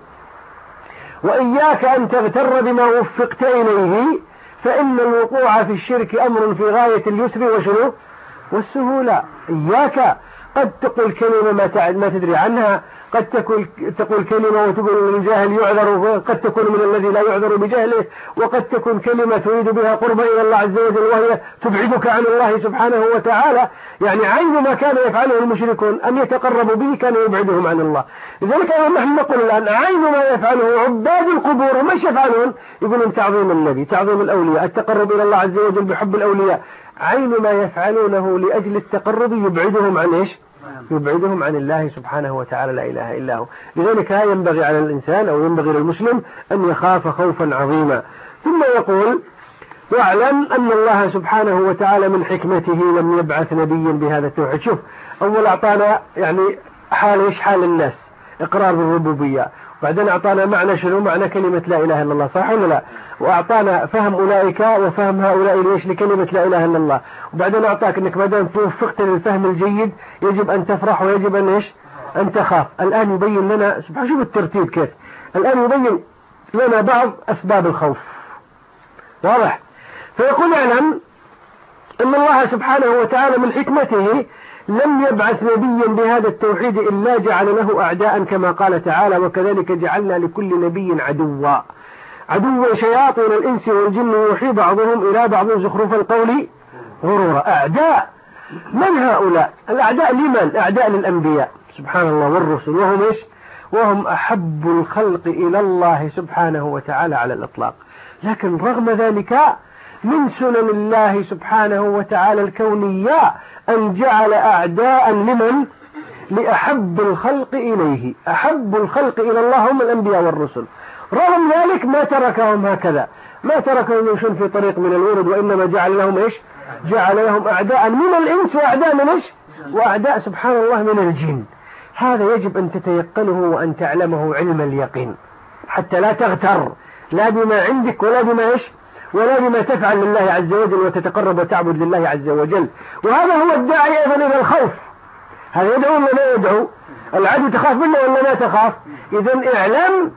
وإياك أن تغتر بما وفقت إليه، فإن الوقوع في الشرك أمر في غاية اليسر وشنو والسهولة. إياك قد تقول كلمة ما تدري عنها، قد تقول كلمة وتقول الجاهل يعذر، قد تكون من الذي لا يعذر بجهله، وقد تكون كلمة تريد بها قرب إلى الله عز وجل وهي تبعدك عن الله سبحانه وتعالى. يعني عين ما كان يفعله المشركون أن يتقربوا به كان يبعدهم عن الله. لذلك نحن نقول الآن عين ما يفعله عباد القبور مش يفعلون؟ يقولون تعظيم النبي، تعظيم الأولياء، التقرب إلى الله عز وجل بحب الأولياء. عين ما يفعلونه لأجل التقرب يبعدهم عن إيش؟ يبعدهم عن الله سبحانه وتعالى لا إله إلا هو. لذلك ينبغي على الإنسان أو ينبغي للمسلم أن يخاف خوفا عظيما. ثم يقول واعلم أن الله سبحانه وتعالى من حكمته لم يبعث نبيا بهذا التوحيد. شوف، أول أعطانا يعني حال إيش؟ حال الناس، إقرار بالربوبية، وبعدين أعطانا معنى شنو؟ معنى كلمة لا إله إلا الله، صح ولا لا؟ وأعطانا فهم أولئك وفهم هؤلاء ليش لكلمة لا إله إلا الله، وبعدين أعطاك أنك ما دام توفقت للفهم الجيد يجب أن تفرح ويجب أن إيش؟ أن تخاف. الآن يبين لنا سبحان، شوف الترتيب كيف. الآن يبين لنا بعض أسباب الخوف. واضح؟ فيقول اعلم أن الله سبحانه وتعالى من حكمته لم يبعث نبيا بهذا التوحيد إلا جعل له أعداء كما قال تعالى وكذلك جعلنا لكل نبي عدوا شياطين الإنس والجن يوحي بعضهم إلى بعض زخرف القول غرورا. أعداء من هؤلاء؟ الأعداء لمن؟ أعداء للأنبياء سبحان الله والرسل، وهم أحب الخلق إلى الله سبحانه وتعالى على الإطلاق. لكن رغم ذلك من سنن الله سبحانه وتعالى الكونية أن جعل أعداء لمن؟ لأحب الخلق إليه. أحب الخلق إلى الله هم الأنبياء والرسل. رغم ذلك ما تركهم هكذا، ما تركهم يمشون في طريق من الورد، وإنما جعل لهم إيش؟ جعل لهم أعداء من الإنس وأعداء من إيش؟ وأعداء سبحان الله من الجن. هذا يجب أن تتيقنه وأن تعلمه علم اليقين حتى لا تغتر لا بما عندك ولا بما إيش؟ ولا بما تفعل لله عز وجل وتتقرب وتعبد لله عز وجل. وهذا هو الداعي أيضا إلى الخوف. هذا يدعو ولا لا يدعو؟ العدو تخاف منه ولا لا تخاف؟ إذن اعلم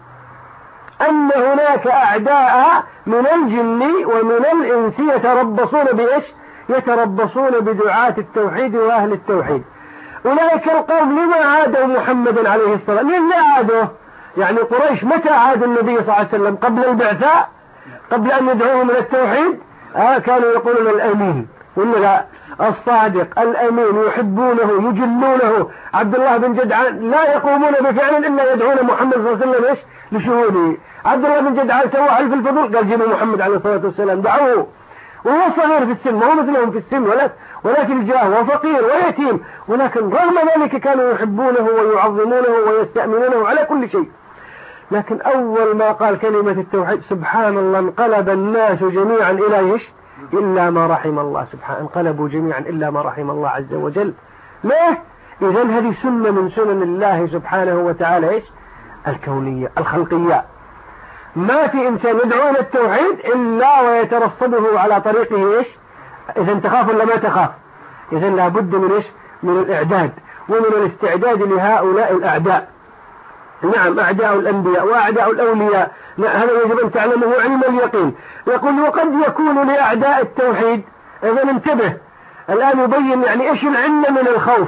أن هناك أعداء من الجن ومن الإنس يتربصون بإيش؟ يتربصون بدعاة التوحيد وأهل التوحيد. أولئك القوم لما عادوا محمدا عليه الصلاة والسلام؟ لما عادوا؟ يعني قريش متى عاد النبي صلى الله عليه وسلم؟ قبل البعثة؟ قبل أن يدعوهم إلى التوحيد؟ كانوا يقولون الأمين ولا لا؟ الصادق الأمين، يحبونه يجلونه. عبد الله بن جدعان لا يقومون بفعل إلا يدعون محمد صلى الله عليه وسلم إيش؟ لشهوده. عبد الله بن جدعان سوى حلف الفضل، قال جيبوا محمد عليه الصلاة والسلام دعوه، وهو صغير في السن، وهو مثلهم في السن ولا في الجاه، وهو فقير ويتيم، ولكن رغم ذلك كانوا يحبونه ويعظمونه ويستأمنونه على كل شيء. لكن أول ما قال كلمة التوحيد سبحان الله انقلب الناس جميعا إلى إيش؟ إلا ما رحم الله سبحانه، انقلبوا جميعا إلا ما رحم الله عز وجل. ليه؟ إذن هذه سنة من سنن الله سبحانه وتعالى إيش؟ الكونية الخلقية. ما في إنسان يدعو إلى التوحيد إلا ويترصده على طريقه إيش؟ إذن تخاف ولا ما تخاف؟ إذن لابد من إيش؟ من الإعداد ومن الاستعداد لهؤلاء الأعداء. نعم أعداء الأنبياء وأعداء الأولياء، هذا يجب أن تعلمه علم اليقين. يقول وقد يكون لأعداء التوحيد. إذن انتبه الآن يبين يعني إيش العلة من الخوف،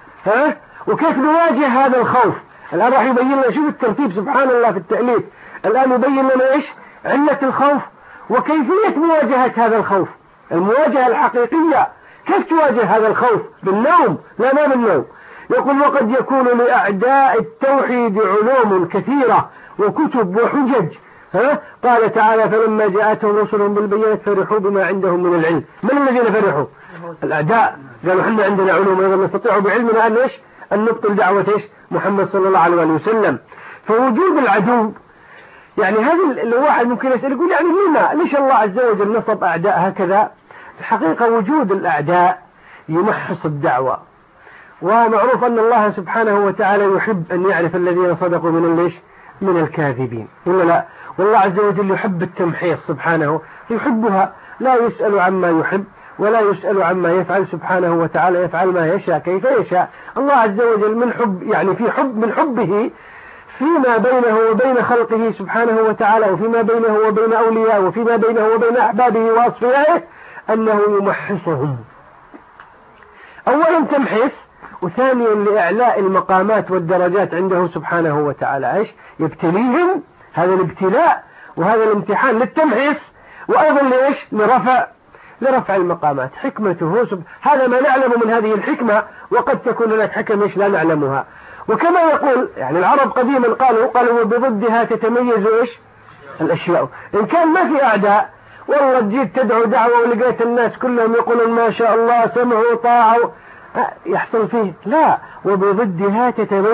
وكيف نواجه هذا الخوف. الآن راح يبين لنا، شوف الترتيب سبحان الله في التأليف. الآن يبين لنا إيش علة الخوف وكيفية مواجهة هذا الخوف، المواجهة الحقيقية. كيف تواجه هذا الخوف؟ بالنوم؟ لا ما بالنوم. يقول وقد يكون لأعداء التوحيد علوم كثيرة وكتب وحجج. قال تعالى فلما جاءتهم رسلهم بالبينات فرحوا بما عندهم من العلم. من الذين فرحوا؟ الأعداء. قالوا احنا عندنا علوم أيضا نستطيع بعلمنا أن إيش؟ أن نبطل دعوة إيش؟ محمد صلى الله عليه وسلم. فوجود العدو يعني هذا الواحد ممكن يسأل يقول يعني ليش الله عز وجل نصب أعداء هكذا؟ الحقيقة وجود الأعداء يمحص الدعوة، ومعروف أن الله سبحانه وتعالى يحب أن يعرف الذين صدقوا من الكاذبين ولا لا؟ والله عز وجل يحب التمحيص سبحانه، يحبها، لا يسأل عما يحب ولا يسأل عما يفعل سبحانه وتعالى، يفعل ما يشاء كيف يشاء. الله عز وجل من حب يعني في حب من حبه فيما بينه وبين خلقه سبحانه وتعالى، وفيما بينه وبين أولياءه، وفيما بينه وبين أحبابه وأصفيائه، أنه يمحصهم. أولا تمحيص، وثانيا لإعلاء المقامات والدرجات عنده سبحانه وتعالى. إيش؟ يبتليهم، هذا الابتلاء وهذا الامتحان للتمحيص، وأيضا لإيش؟ لرفع المقامات. حكمته هذا ما نعلم من هذه الحكمة، وقد تكون هناك حكم إيش لا نعلمها. وكما يقول يعني العرب قديما قالوا وبضدها تتميز إيش؟ الأشياء. إن كان ما في أعداء والله تجيب تدعو دعوة ولقيت الناس كلهم يقولون ما شاء الله سمعوا وطاعوا، يحصل فيه لا، وبضدها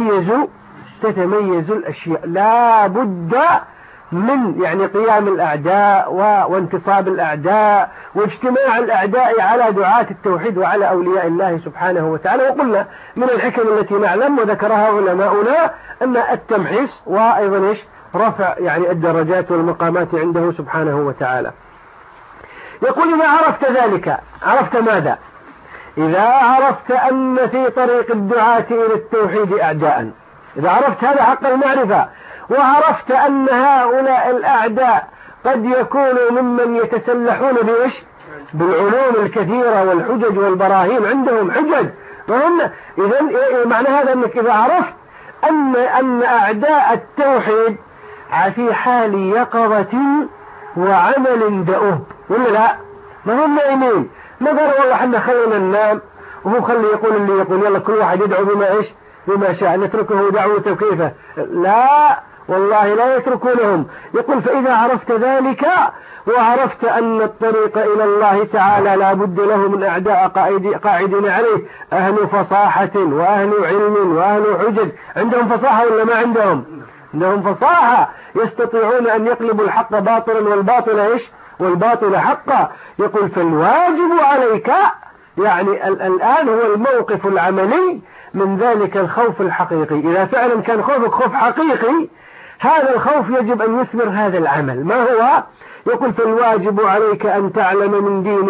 تتميز الأشياء. لا بد من يعني قيام الأعداء وانتصاب الأعداء واجتماع الأعداء على دعاة التوحيد وعلى أولياء الله سبحانه وتعالى. وقلنا من الحكم التي نعلم وذكرها علماؤنا أن التمحيص وأيضا إيش؟ رفع يعني الدرجات والمقامات عنده سبحانه وتعالى. يقول إذا عرفت ذلك عرفت ماذا؟ إذا عرفت أن في طريق الدعاة إلى التوحيد أعداء، إذا عرفت هذا حق المعرفة، وعرفت أن هؤلاء الأعداء قد يكونوا ممن يتسلحون بإيش؟ بالعلوم الكثيرة والحجج والبراهين، عندهم حجج. إذن معنى هذا أنك إذا عرفت أن أعداء التوحيد في حال يقظة وعمل دؤوب، ولا لا؟ ما هم نايمين، ما قالوا والله احنا خلينا ننام وهو خلي يقول اللي يقول، يلا كل واحد يدعو بما شاء، نتركه دعوته كيفه. لا والله لا يتركونهم. يقول فإذا عرفت ذلك وعرفت أن الطريق إلى الله تعالى لا بد له من أعداء قاعدين عليه، أهل فصاحة وأهل علم وأهل حجج. عندهم فصاحة ولا ما عندهم؟ عندهم فصاحة، يستطيعون أن يقلبوا الحق باطلا والباطل حقا. يقول فالواجب عليك، يعني الآن هو الموقف العملي من ذلك الخوف الحقيقي. إذا فعلا كان خوفك خوف حقيقي، هذا الخوف يجب أن يثمر هذا العمل. ما هو؟ يقول فالواجب عليك أن تعلم من دين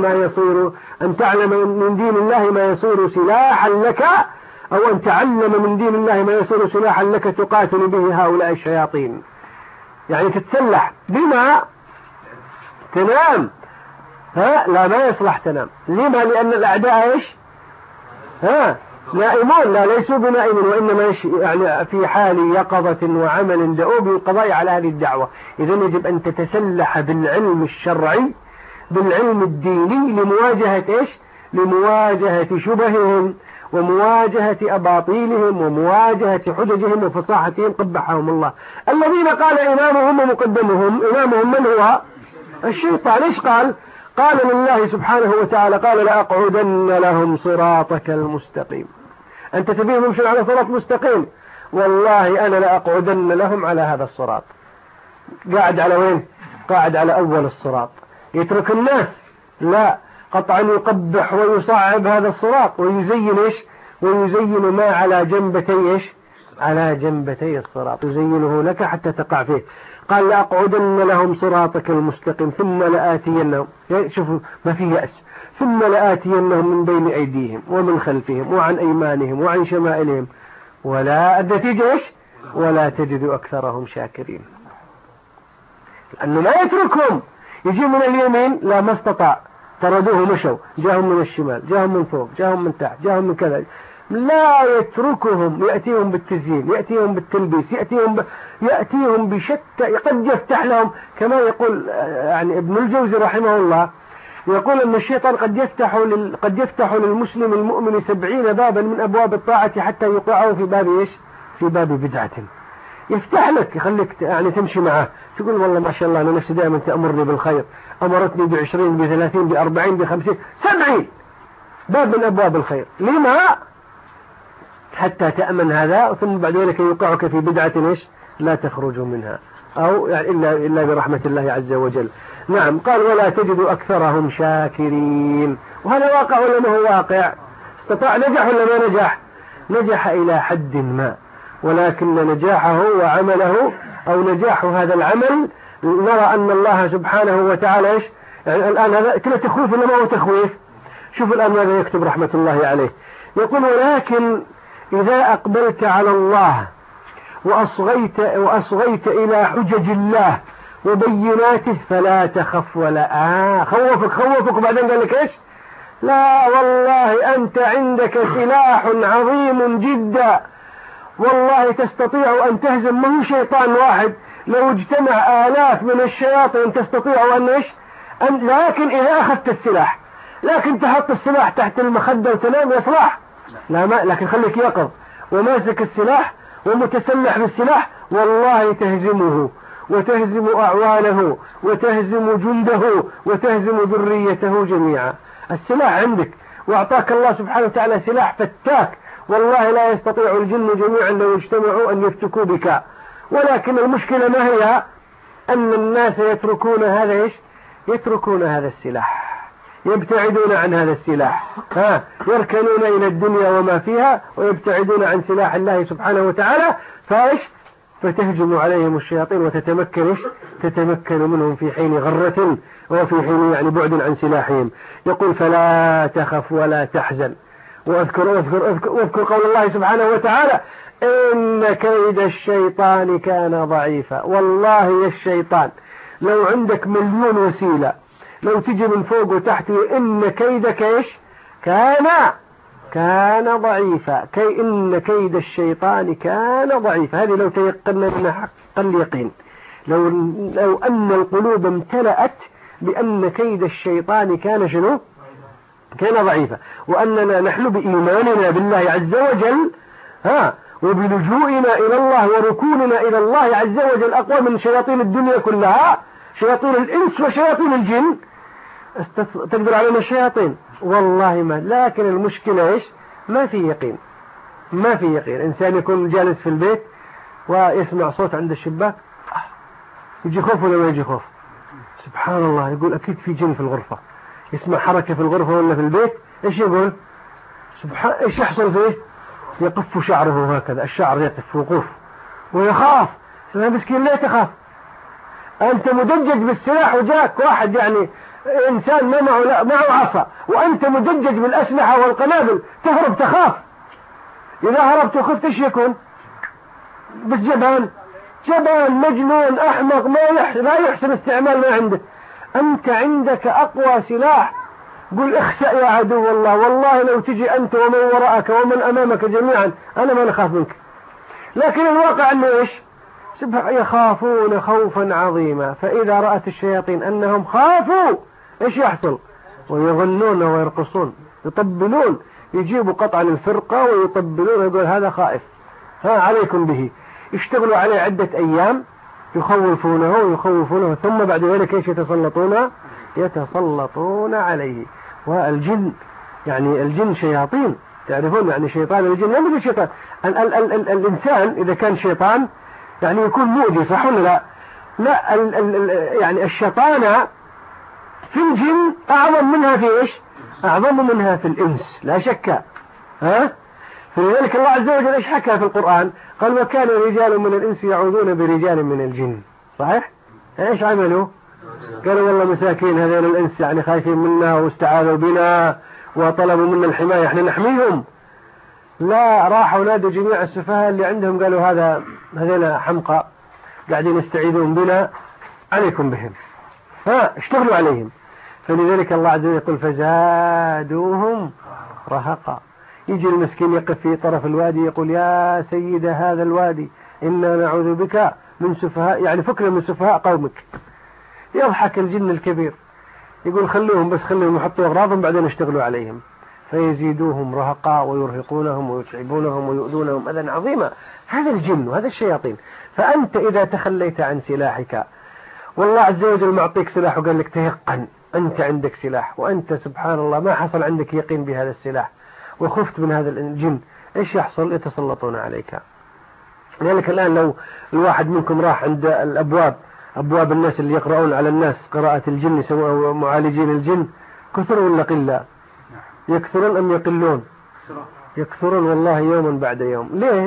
الله ما يصير سلاحا لك، أو أن تعلم من دين الله ما يصير سلاحا لك تقاتل به هؤلاء الشياطين. يعني تتسلح بما تنام. لا ما يصلح تنام. لما؟ لأن الأعداء نائمون. لا ليسوا بنائمين، وإنما يعني في حال يقظة وعمل دؤوب للقضاء على هذه الدعوة. إذن يجب أن تتسلح بالعلم الشرعي، بالعلم الديني، لمواجهة شبههم ومواجهة أباطيلهم ومواجهة حججهم وفصاحتهم قبحهم الله. الذين قال إمامهم ومقدمهم، إمامهم من هو؟ الشيطان. إيش قال لله سبحانه وتعالى قال لأقعدن لهم صراطك المستقيم. أنت تبيهم يمشون على صراط مستقيم، والله أنا لأقعدن لهم على هذا الصراط. قاعد على وين؟ قاعد على أول الصراط. يترك الناس؟ لا، قطعا يقبح ويصعب هذا الصراط ويزين ما على جنبتي الصراط، يزينه لك حتى تقع فيه. قال لأقعدن لهم صراطك المستقيم ثم لآتينهم، شوفوا ما في يأس، ثم لآتينهم من بين أيديهم ومن خلفهم وعن أيمانهم وعن شمائلهم النتيجة ولا تجد أكثرهم شاكرين. لأنه ما يتركهم، يجي من اليمين لا ما استطاع، طردوه مشوا، جاهم من الشمال، جاهم من فوق، جاهم من تحت، جاهم من كذا، لا يتركهم. يأتيهم بالتزيين، يأتيهم بالتلبيس، يأتيهم بشتى، قد يفتح لهم كما يقول يعني ابن الجوزي رحمه الله، يقول أن الشيطان قد يفتح للمسلم المؤمن 70 بابا من أبواب الطاعة حتى يوقعه في باب بدعة. يفتح لك، يخليك يعني تمشي معه، تقول والله ما شاء الله أنا نفسي دائما تأمرني بالخير، أمرتني ب20 ب30 ب40 ب50 70 باب من أبواب الخير. لما؟ حتى تأمن هذا، ثم بعد ذلك يوقعك في بدعة لا تخرج منها، أو يعني إلا برحمة الله عز وجل. نعم. قال ولا تجد أكثرهم شاكرين. وهذا واقع ولا ما هو واقع؟ استطاع، نجح ولا ما نجح؟ نجح إلى حد ما، ولكن نجاحه وعمله أو نجاح هذا العمل نرى أن الله سبحانه وتعالى يعني الآن هذا كله تخويف ولا ما هو تخويف؟ شوف الآن ماذا يكتب رحمة الله عليه، يقول ولكن إذا أقبلت على الله وأصغيت إلى حجج الله وبيناته فلا تخف ولا خوفك وبعدين قال لك لا والله أنت عندك سلاح عظيم جدا، والله تستطيع أن تهزم من شيطان واحد، لو اجتمع آلاف من الشياطين تستطيع لكن إذا أخذت السلاح، لكن تحط السلاح تحت المخدة وتنام يصلح؟ لا، ما لكن خليك يقظ وماسك السلاح ومتسلح بالسلاح، والله تهزمه وتهزم أعوانه وتهزم جنده وتهزم ذريته جميعا. السلاح عندك، وأعطاك الله سبحانه وتعالى سلاح فتاك، والله لا يستطيع الجن جميعا لو اجتمعوا أن يفتكوا بك. ولكن المشكلة ما هي؟ أن الناس يتركون هذا السلاح، يبتعدون عن هذا السلاح، يركنون إلى الدنيا وما فيها ويبتعدون عن سلاح الله سبحانه وتعالى، فتهجم عليهم الشياطين وتتمكن منهم في حين غرة وفي حين يعني بعد عن سلاحهم. يقول فلا تخف ولا تحزن. واذكر قول الله سبحانه وتعالى إن كيد الشيطان كان ضعيفا. والله يا الشيطان لو عندك 1,000,000 وسيلة لو تجي من فوق وتحت إن كيدك إيش كان ضعيفا، إن كيد الشيطان كان ضعيفا. هذه لو تيقنا منها حق اليقين، لو أن القلوب امتلأت بأن كيد الشيطان كان شنو؟ كان ضعيفا، وأننا نحن بإيماننا بالله عز وجل وبلجوئنا إلى الله وركوننا إلى الله عز وجل أقوى من شياطين الدنيا كلها، شياطين الإنس وشياطين الجن. تقدر علينا الشياطين والله ما، لكن المشكلة إيش؟ ما في يقين. إنسان يكون جالس في البيت ويسمع صوت عند الشباك، يجي خوف ولا ما يجي خوف؟ سبحان الله، يقول أكيد في جن في الغرفة. يسمع حركة في الغرفة ولا في البيت، إيش يقول؟ إيش يحصل فيه؟ يقف شعره هكذا، الشعر يقف وقوف ويخاف. مسكين ليه تخاف؟ أنت مدجج بالسلاح وجاك واحد يعني إنسان ما معه عصا، وأنت مدجج بالأسلحة والقنابل، تهرب تخاف. إذا هربت وخفت إيش يكون؟ بس جبان مجنون أحمق، لا يحسن استعمال ما عنده. أنت عندك أقوى سلاح، قل اخسأ يا عدو الله، والله لو تجي أنت ومن وراءك ومن أمامك جميعا أنا ما نخاف منك. لكن الواقع أنه إيش؟ يخافون خوفا عظيما، فإذا رأت الشياطين أنهم خافوا إيش يحصل؟ ويغنون ويرقصون، يطبلون، يجيبوا قطعا الفرقة ويطبلون ويقول هذا خائف، عليكم به. يشتغلوا عليه عدة أيام، يخوفونه ثم بعد ذلك إيش يتسلطون عليه. والجن يعني الجن شياطين، تعرفون يعني شيطان الجن لا يوجد شيطان. الإنسان إذا كان شيطان يعني يكون مؤذي، صح ولا لا؟ يعني الشيطانة في الجن أعظم منها في إيش؟ أعظم منها في الإنس لا شك. فلذلك الله عز وجل إيش حكى في القرآن؟ قال وكان رجال من الإنس يعوذون برجال من الجن، صحيح؟ إيش عملوا؟ قالوا والله مساكين هذين الإنس يعني خايفين منا واستعاذوا بنا وطلبوا منا الحماية، احنا نحميهم. لا، راحوا نادوا جميع السفهاء اللي عندهم، قالوا هذين حمقى قاعدين يستعيذون بنا، عليكم بهم، اشتغلوا عليهم. فلذلك الله عز وجل يقول فزادوهم رهقا. يجي المسكين يقف في طرف الوادي يقول يا سيد هذا الوادي إنا نعوذ بك من سفهاء، يعني فكرة من سفهاء قومك. يضحك الجن الكبير يقول خلوهم يحطوا أغراضهم بعدين اشتغلوا عليهم، فيزيدوهم رهقا ويرهقونهم ويتعبونهم ويؤذونهم أذى عظيما. هذا الجن وهذا الشياطين. فأنت إذا تخليت عن سلاحك، والله عز وجل معطيك سلاح وقال لك تيقن، أنت عندك سلاح وأنت سبحان الله ما حصل عندك يقين بهذا السلاح وخفت من هذا الجن، إيش يحصل؟ يتسلطون عليك. لذلك الآن لو الواحد منكم راح عند أبواب الناس اللي يقرؤون على الناس قراءة الجن يسموها معالجين الجن، كثروا ولا قلة؟ يكثرون أم يقلون؟ يكثرون والله يوما بعد يوم. ليه؟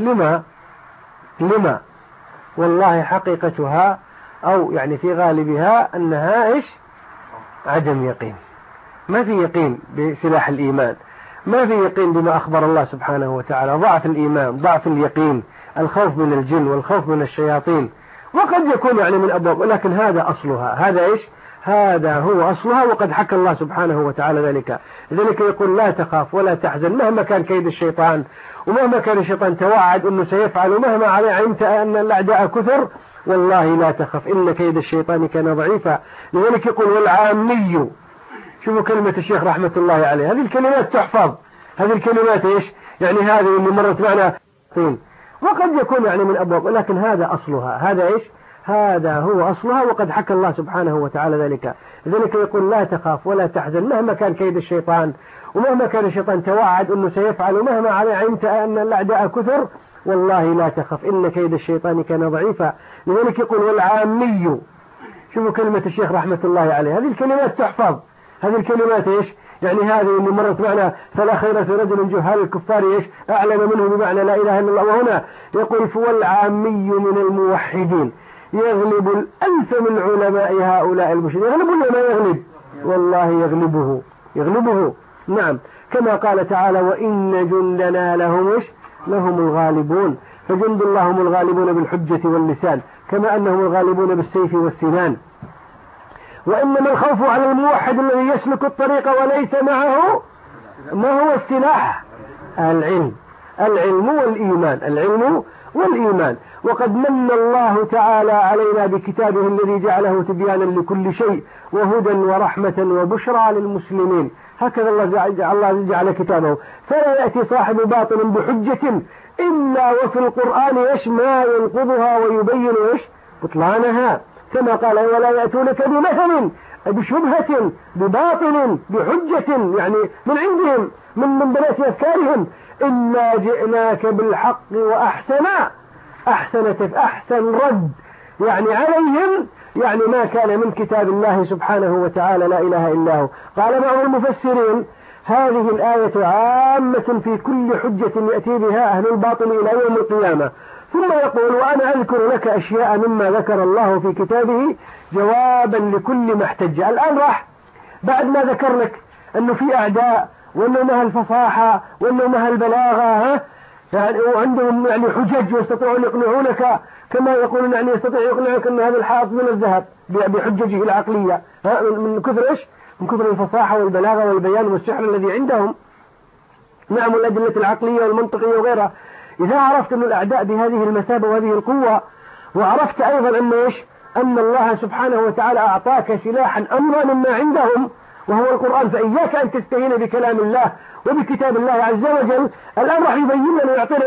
لما والله حقيقتها أو يعني في غالبها أنها إيش؟ عدم يقين. ما في يقين بسلاح الإيمان، ما في يقين بما أخبر الله سبحانه وتعالى، ضعف الإيمان، ضعف اليقين، الخوف من الجن والخوف من الشياطين. وقد يكون يعني من أبواب، ولكن هذا أصلها. هذا إيش؟ هذا هو أصلها، وقد حكى الله سبحانه وتعالى ذلك. لذلك يقول لا تخاف ولا تحزن مهما كان كيد الشيطان، ومهما كان الشيطان توعد أنه سيفعل، ومهما علمت أن الأعداء كثر، والله لا تخف إن كيد الشيطان كان ضعيفا. لذلك يقول والعامي، شوفوا كلمة الشيخ رحمة الله عليه، هذه الكلمات تحفظ، هذه الكلمات إيش؟ يعني هذه اللي مرت معنا وقد يكون يعني من أبواب، ولكن هذا أصلها. هذا إيش؟ هذا هو أصلها، وقد حكى الله سبحانه وتعالى ذلك. لذلك يقول لا تخاف ولا تحزن مهما كان كيد الشيطان، ومهما كان الشيطان توعد أنه سيفعل، ومهما علمت أن الأعداء كثر، والله لا تخف إن كيد الشيطان كان ضعيفا. لذلك يقول والعامي، شوفوا كلمة الشيخ رحمة الله عليه، هذه الكلمات تحفظ، هذه الكلمات إيش؟ يعني هذه اللي مرت معنا فلا خير في رجل جهال الكفار إيش أعلم منه بمعنى لا إله إلا الله. وهنا يقول فوالعامي من الموحدين يغلب الألف من علماء هؤلاء المشركين. يغلب ولا ما يغلب؟ والله يغلبه. نعم، كما قال تعالى وإن جندنا لهم الغالبون. فجند الله هم الغالبون بالحجة واللسان، كما أنهم الغالبون بالسيف والسنان. وإنما الخوف على الموحد الذي يسلك الطريق وليس معه ما هو السلاح؟ العلم والإيمان، العلم والإيمان. وقد من الله تعالى علينا بكتابه الذي جعله تبيانا لكل شيء وهدى ورحمة وبشرى للمسلمين. هكذا الله جعل كتابه، فلا يأتي صاحب باطل بحجة إلا وفي القرآن ما ينقضها ويبين بطلانها، كما قال ولا يأتونك بمثل بشبهة بباطل بحجة، يعني من عندهم من بنات أفكارهم، إلا جئناك بالحق أحسن رد يعني عليهم، يعني ما كان من كتاب الله سبحانه وتعالى لا إله إلا هو. قال بعض المفسرين هذه الآية عامة في كل حجة يأتي بها أهل الباطل إلى يوم القيامة. ثم يقول وأنا أذكر لك أشياء مما ذكر الله في كتابه جوابا لكل ما احتج. الآن راح بعد ما ذكر لك أنه في أعداء وأنه مها الفصاحة وأنه مها البلاغة يعني وعندهم يعني حجج ويستطيعون يقنعونك كما يقولون يعني يستطيع يقنعك أن هذا الحائط من الذهب بحججه العقلية من كثر إيش؟ من كثر الفصاحة والبلاغة والبيان والسحر الذي عندهم. نعم الأدلة العقلية والمنطقية وغيرها. إذا عرفت أن الأعداء بهذه المثابة وهذه القوة، وعرفت أيضا أن إيش؟ أن الله سبحانه وتعالى أعطاك سلاحا أمرا مما عندهم وهو القرآن، فإياك أن تستهين بكلام الله وبكتاب الله عز وجل. الآن راح يبين لنا ويعطينا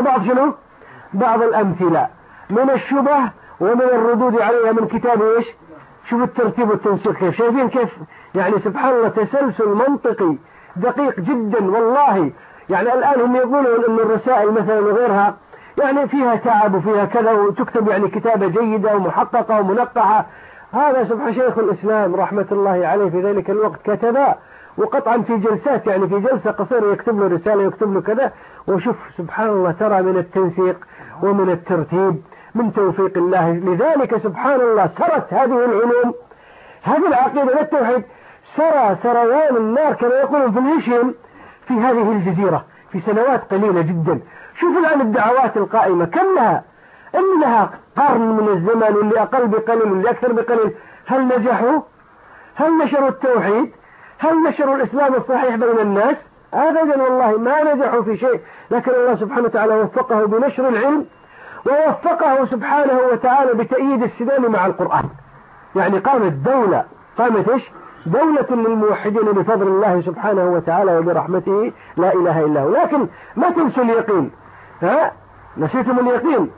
بعض الأمثلة من الشبه ومن الردود عليها من كتاب إيش؟ شوف الترتيب والتنسيق كيف، شايفين كيف يعني سبحان الله تسلسل منطقي دقيق جدا والله. يعني الآن هم يقولون أن الرسائل مثلا وغيرها يعني فيها تعب وفيها كذا وتكتب يعني كتابة جيدة ومحققة ومنقحة. هذا سبحان شيخ الإسلام رحمة الله عليه في ذلك الوقت كتبا وقطعا في جلسات، يعني في جلسة قصيرة يكتب له رسالة يكتب له كذا. وشوف سبحان الله ترى من التنسيق ومن الترتيب من توفيق الله. لذلك سبحان الله سرت هذه العلوم هذه العقيدة والتوحيد سرى سريان النار كما يقولون في الهشيم في هذه الجزيرة في سنوات قليلة جدا. شوف الآن الدعوات القائمة كم لها؟ إن لها قرن من الزمن واللي أقل بقليل واللي أكثر بقليل. هل نجحوا؟ هل نشروا التوحيد؟ هل نشروا الإسلام الصحيح بين الناس؟ أبدا والله ما نجحوا في شيء. لكن الله سبحانه وتعالى وفقه بنشر العلم ووفقه سبحانه وتعالى بتأييد السودان مع القرآن. يعني قامت دولة إيش؟ دولة للموحدين بفضل الله سبحانه وتعالى وبرحمته لا إله إلا هو. لكن ما تنسوا اليقين، نسيتم اليقين.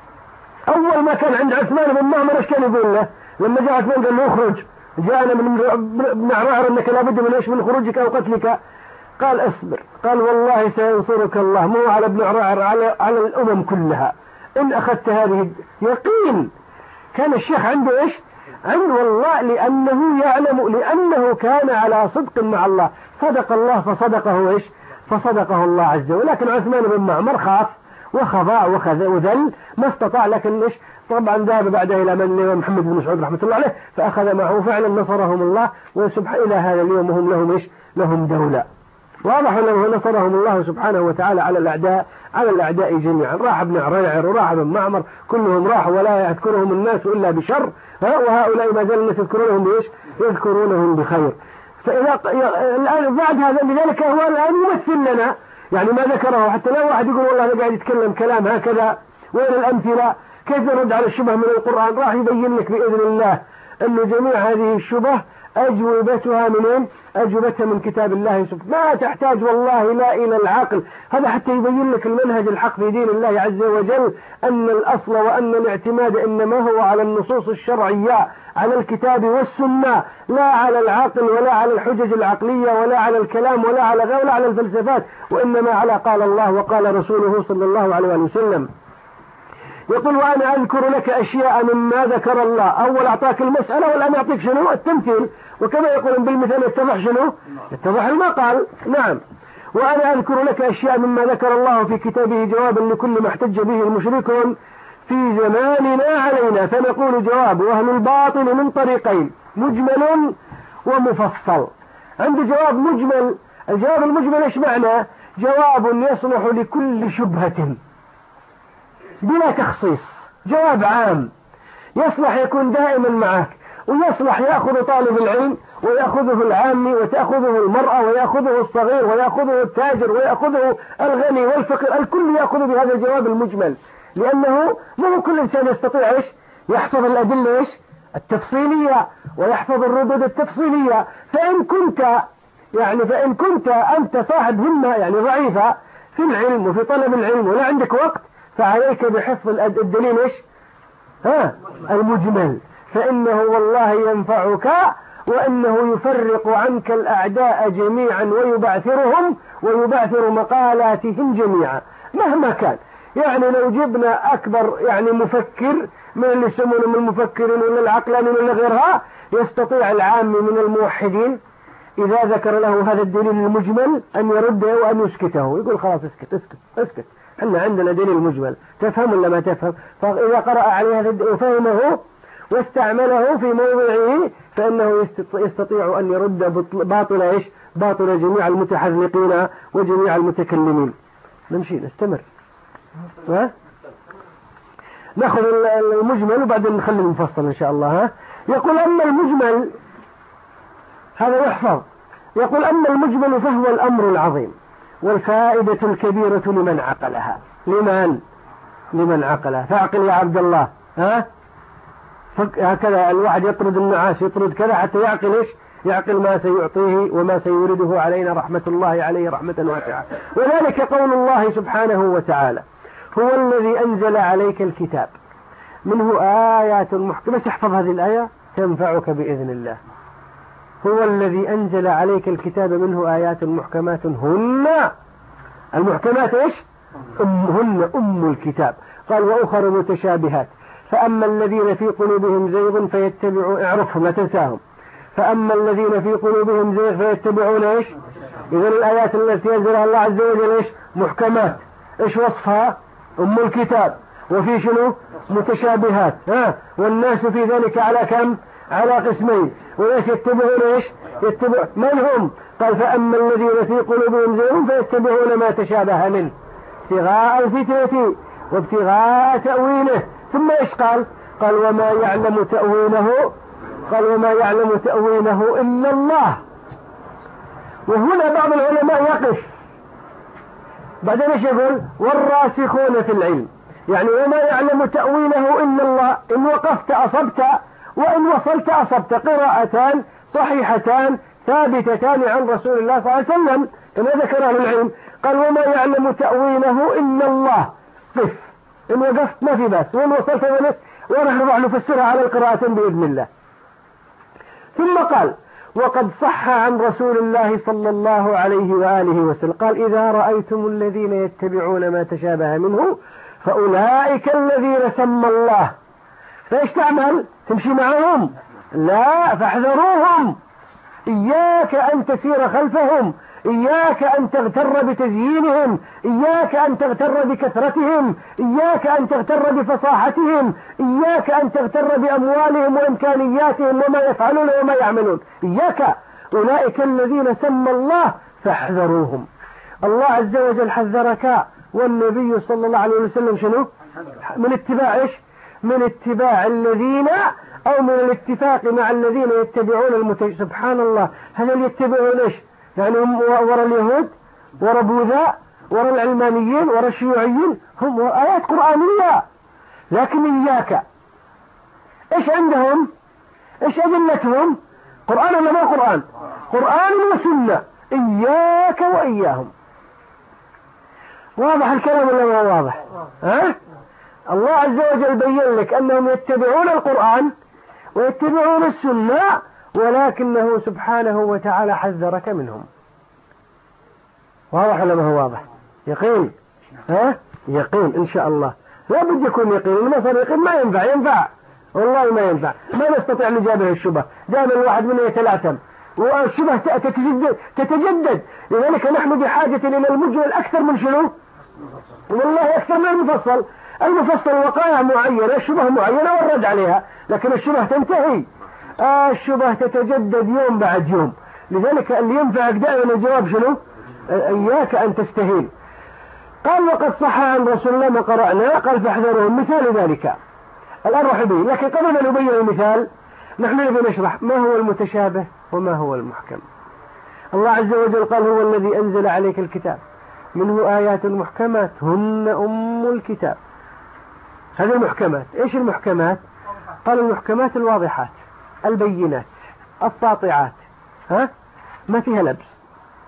أول ما كان عند عثمان بن معمر ايش كان يقول له لما جاء عثمان قال له اخرج جاءنا من ابن عرعر انك لابد من ايش؟ من خروجك او قتلك. قال اصبر، قال والله سينصرك الله مو على ابن عرعر على الامم كلها ان اخذت هذه. يقين كان الشيخ عنده ايش؟ عنده والله لانه يعلم لانه كان على صدق مع الله. صدق الله فصدقه ايش؟ فصدقه الله عز وجل. لكن عثمان بن معمر خاف وخضع وذل ما استطاع. لكن ايش؟ طبعا ذهب بعدها الى من محمد بن مسعود رحمه الله عليه فاخذ معه فعلا نصرهم الله وسبحان الى هذا اليوم هم لهم ايش؟ لهم دولة. واضح انه نصرهم الله سبحانه وتعالى على الاعداء جميعا. راح ابن عريعر وراح ابن معمر كلهم راحوا ولا يذكرهم الناس الا بشر، وهؤلاء ما زال الناس يذكرونهم بايش؟ يذكرونهم بخير. فاذا الان بعد هذا لذلك هو الان يمثل لنا يعني ما ذكره حتى لا واحد يقول والله أنا قاعد يتكلم كلام هكذا. وين الأمثلة؟ كيف نرد على الشبه من القرآن؟ راح يبين لك بإذن الله أن جميع هذه الشبه أجوبتها منين؟ أجوبتها من كتاب الله سبحانه. ما تحتاج والله لا إلى العقل. هذا حتى يبين لك المنهج الحق في دين الله عز وجل أن الأصل وأن الاعتماد إنما هو على النصوص الشرعية على الكتاب والسنة لا على العقل ولا على الحجج العقلية ولا على الكلام ولا على غير ولا على الفلسفات، وإنما على قال الله وقال رسوله صلى الله عليه وسلم. يقول وأنا أذكر لك أشياء مما ذكر الله. أول أعطاك المسألة والآن يعطيك شنو؟ التمثيل. وكما يقول بالمثال يتضح شنو؟ يتضح المقال. نعم. وأنا أذكر لك أشياء مما ذكر الله في كتابه جوابا لكل ما احتج به المشركون في زماننا علينا. فنقول جواب وأهل الباطل من طريقين مجمل ومفصل. عنده جواب مجمل. الجواب المجمل ايش معنى؟ جواب يصلح لكل شبهة بلا تخصيص، جواب عام يصلح يكون دائما معك. ويصلح يأخذ طالب العلم ويأخذه العامي وتأخذه المرأة ويأخذه الصغير ويأخذه التاجر ويأخذه الغني والفقير، الكل يأخذ بهذا الجواب المجمل، لأنه مو كل إنسان يستطيع إيش يحفظ الأدلة إيش التفصيلية ويحفظ الردود التفصيلية. فإن كنت أنت صاحب همة يعني ضعيفة في العلم وفي طلب العلم ولا عندك وقت، فعليك بحفظ الدليل إيش المجمل، فإنه والله ينفعك، وإنه يفرق عنك الأعداء جميعا ويبعثر مقالاتهم جميعا مهما كان. يعني لو جبنا أكبر يعني مفكر من اللي يسمونه من المفكرين ولا العقلانيين ولا غيرها، يستطيع العامي من الموحدين إذا ذكر له هذا الدليل المجمل أن يرده وأن يسكته، يقول خلاص اسكت احنا عندنا دليل مجمل، تفهم ولا ما تفهم؟ فإذا قرأ عليه هذا وفهمه واستعمله في موضعه فإنه يستطيع أن يرد باطل جميع المتحذلقين وجميع المتكلمين. نمشي نستمر نأخذ المجمل وبعدين نخلي المفصل إن شاء الله. يقول أما المجمل هذا يحفظ، يقول أما المجمل فهو الأمر العظيم والفائدة الكبيرة لمن عقلها. لمن عقلها، فاعقل يا عبد الله. هكذا الواحد يطرد النعاس يطرد كذا حتى يعقل إيش يعقل ما سيعطيه وما سيورده علينا رحمة الله عليه رحمة واسعة. وذلك قول الله سبحانه وتعالى هو الذي أنزل عليك الكتاب منه آيات محكمة. بس احفظ هذه الآية تنفعك بإذن الله. هو الذي أنزل عليك الكتاب منه آيات محكمات هن المحكمات إيش هن أم الكتاب. قال وأخر متشابهات فأما الذين في قلوبهم زيغ فيتبعون اعرفهم لا تنساهم. فأما الذين في قلوبهم زيغ فيتبعون إيش. إذن الآيات التي أنزلها الله عز وجل إيش محكمات. إيش وصفها أم الكتاب. وفي شنو متشابهات. والناس في ذلك على كم على قسمين. وليش يتبعون إيش يتبع من هم. قال فأما الذين في قلوبهم زيغ فيتبعون ما تشابه منه ابتغاء الفتنة وابتغاء تأويله. ثم إيش قال وما يعلم تأويله إلا الله. وهنا بعض العلماء يقف بعدين ايش يقول والراسخون في العلم. يعني وما يعلم تأويله إلا الله. إن وقفت أصبت وإن وصلت أصبت. قراءتان صحيحتان ثابتتان عن رسول الله صلى الله عليه وسلم كما ذكر أهل العلم. قال وما يعلم تأويله إلا الله. قف إن وقفت ما في بس وإن وصلت بس ونحن راح نفسرها على القراءتين بإذن الله. ثم قال وقد صح عن رسول الله صلى الله عليه وآله وسلم قال إذا رأيتم الذين يتبعون ما تشابه منه فأولئك الذين سمى الله. فإيش تعمل تمشي معهم لا فاحذروهم. إياك أن تسير خلفهم. إياك أن تغتر بتزيينهم. إياك أن تغتر بكثرتهم. إياك أن تغتر بفصاحتهم. إياك أن تغتر بأموالهم وإمكانياتهم وما يفعلون وما يعملون. إياك. أولئك الذين سمى الله فاحذروهم. الله عز وجل حذرك والنبي صلى الله عليه وسلم شنو من اتباع إيش من اتباع الذين أو من الاتفاق مع الذين يتبعون سبحان الله. هل يتبعون إيش يعني هم وراء اليهود وراء بوذا وراء العلمانيين وراء الشيوعيين. هم آيات قرآنية. لكن إياك إيش عندهم إيش أدلتهم قرآن ولا ما قرآن وسنة. إياك وإياهم. واضح الكلام ولا ما واضح؟ الله عز وجل بين لك أنهم يتبعون القرآن ويتبعون السنة ولكنه سبحانه وتعالى حذرك منهم. واضح ولا ما هو واضح؟ يقين يقين إن شاء الله لا بد يكون يقين. لما صار يقين ما ينفع والله ما ينفع. ما نستطيع أن نجابه الشبه. دائما الواحد منا يتلاتم والشبه تتجدد. لذلك نحن بحاجة إلى المجمل أكثر من شنو والله أكثر من المفصل. المفصل وقائع معينة الشبه معينة والرد عليها. لكن الشبه تنتهي. الشبه تتجدد يوم بعد يوم. لذلك اللي ينفعك دائما الجواب شنو إياك أن تستهين. قال وقد صح عن رسول الله ما قرأنا. قال فاحذرهم. مثال ذلك الآن رحبين. لكن قبل أن نبين المثال نحن نبي نشرح ما هو المتشابه وما هو المحكم. الله عز وجل قال هو الذي أنزل عليك الكتاب منه آيات محكمات هن أم الكتاب. هذه المحكمات. إيش المحكمات؟ قال المحكمات الواضحات البينات الساطعات، ما فيها لبس،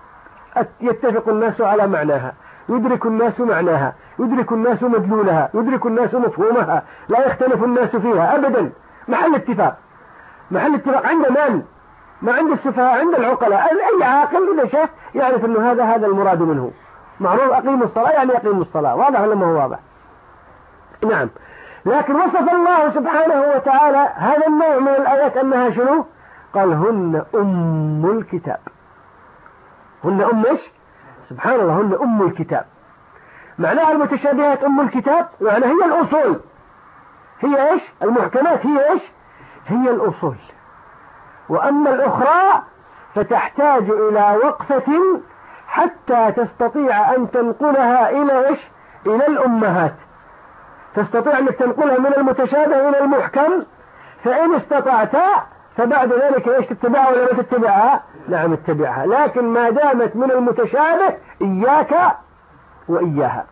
يتفق الناس على معناها، يدرك الناس معناها، يدرك الناس مدلولها، يدرك الناس مفهومها، لا يختلف الناس فيها أبدا. محل اتفاق عند من؟ ما عند السفهاء، عند العقلاء. أي عاقل إذا شاف يعرف أنه هذا المراد منه. معروف أقيموا الصلاة يعني أقيموا الصلاة، واضح ولا ما هو واضح؟ نعم. لكن وصف الله سبحانه وتعالى هذا النوع من الآيات أنها شنو؟ قال هن أم الكتاب. هن أم إيش؟ سبحان الله، هن أم الكتاب. معناها المتشابهات أم الكتاب، يعني هي الأصول. هي إيش؟ المحكمات هي إيش؟ هي الأصول. وأما الأخرى فتحتاج إلى وقفة حتى تستطيع أن تنقلها إلى إيش؟ إلى الأمهات. تستطيع أن تنقلها من المتشابه إلى المحكم، فإن استطعت فبعد ذلك إيش تتبعها ولا ما تتبعها؟ نعم اتبعها. لكن ما دامت من المتشابه إياك وإياها.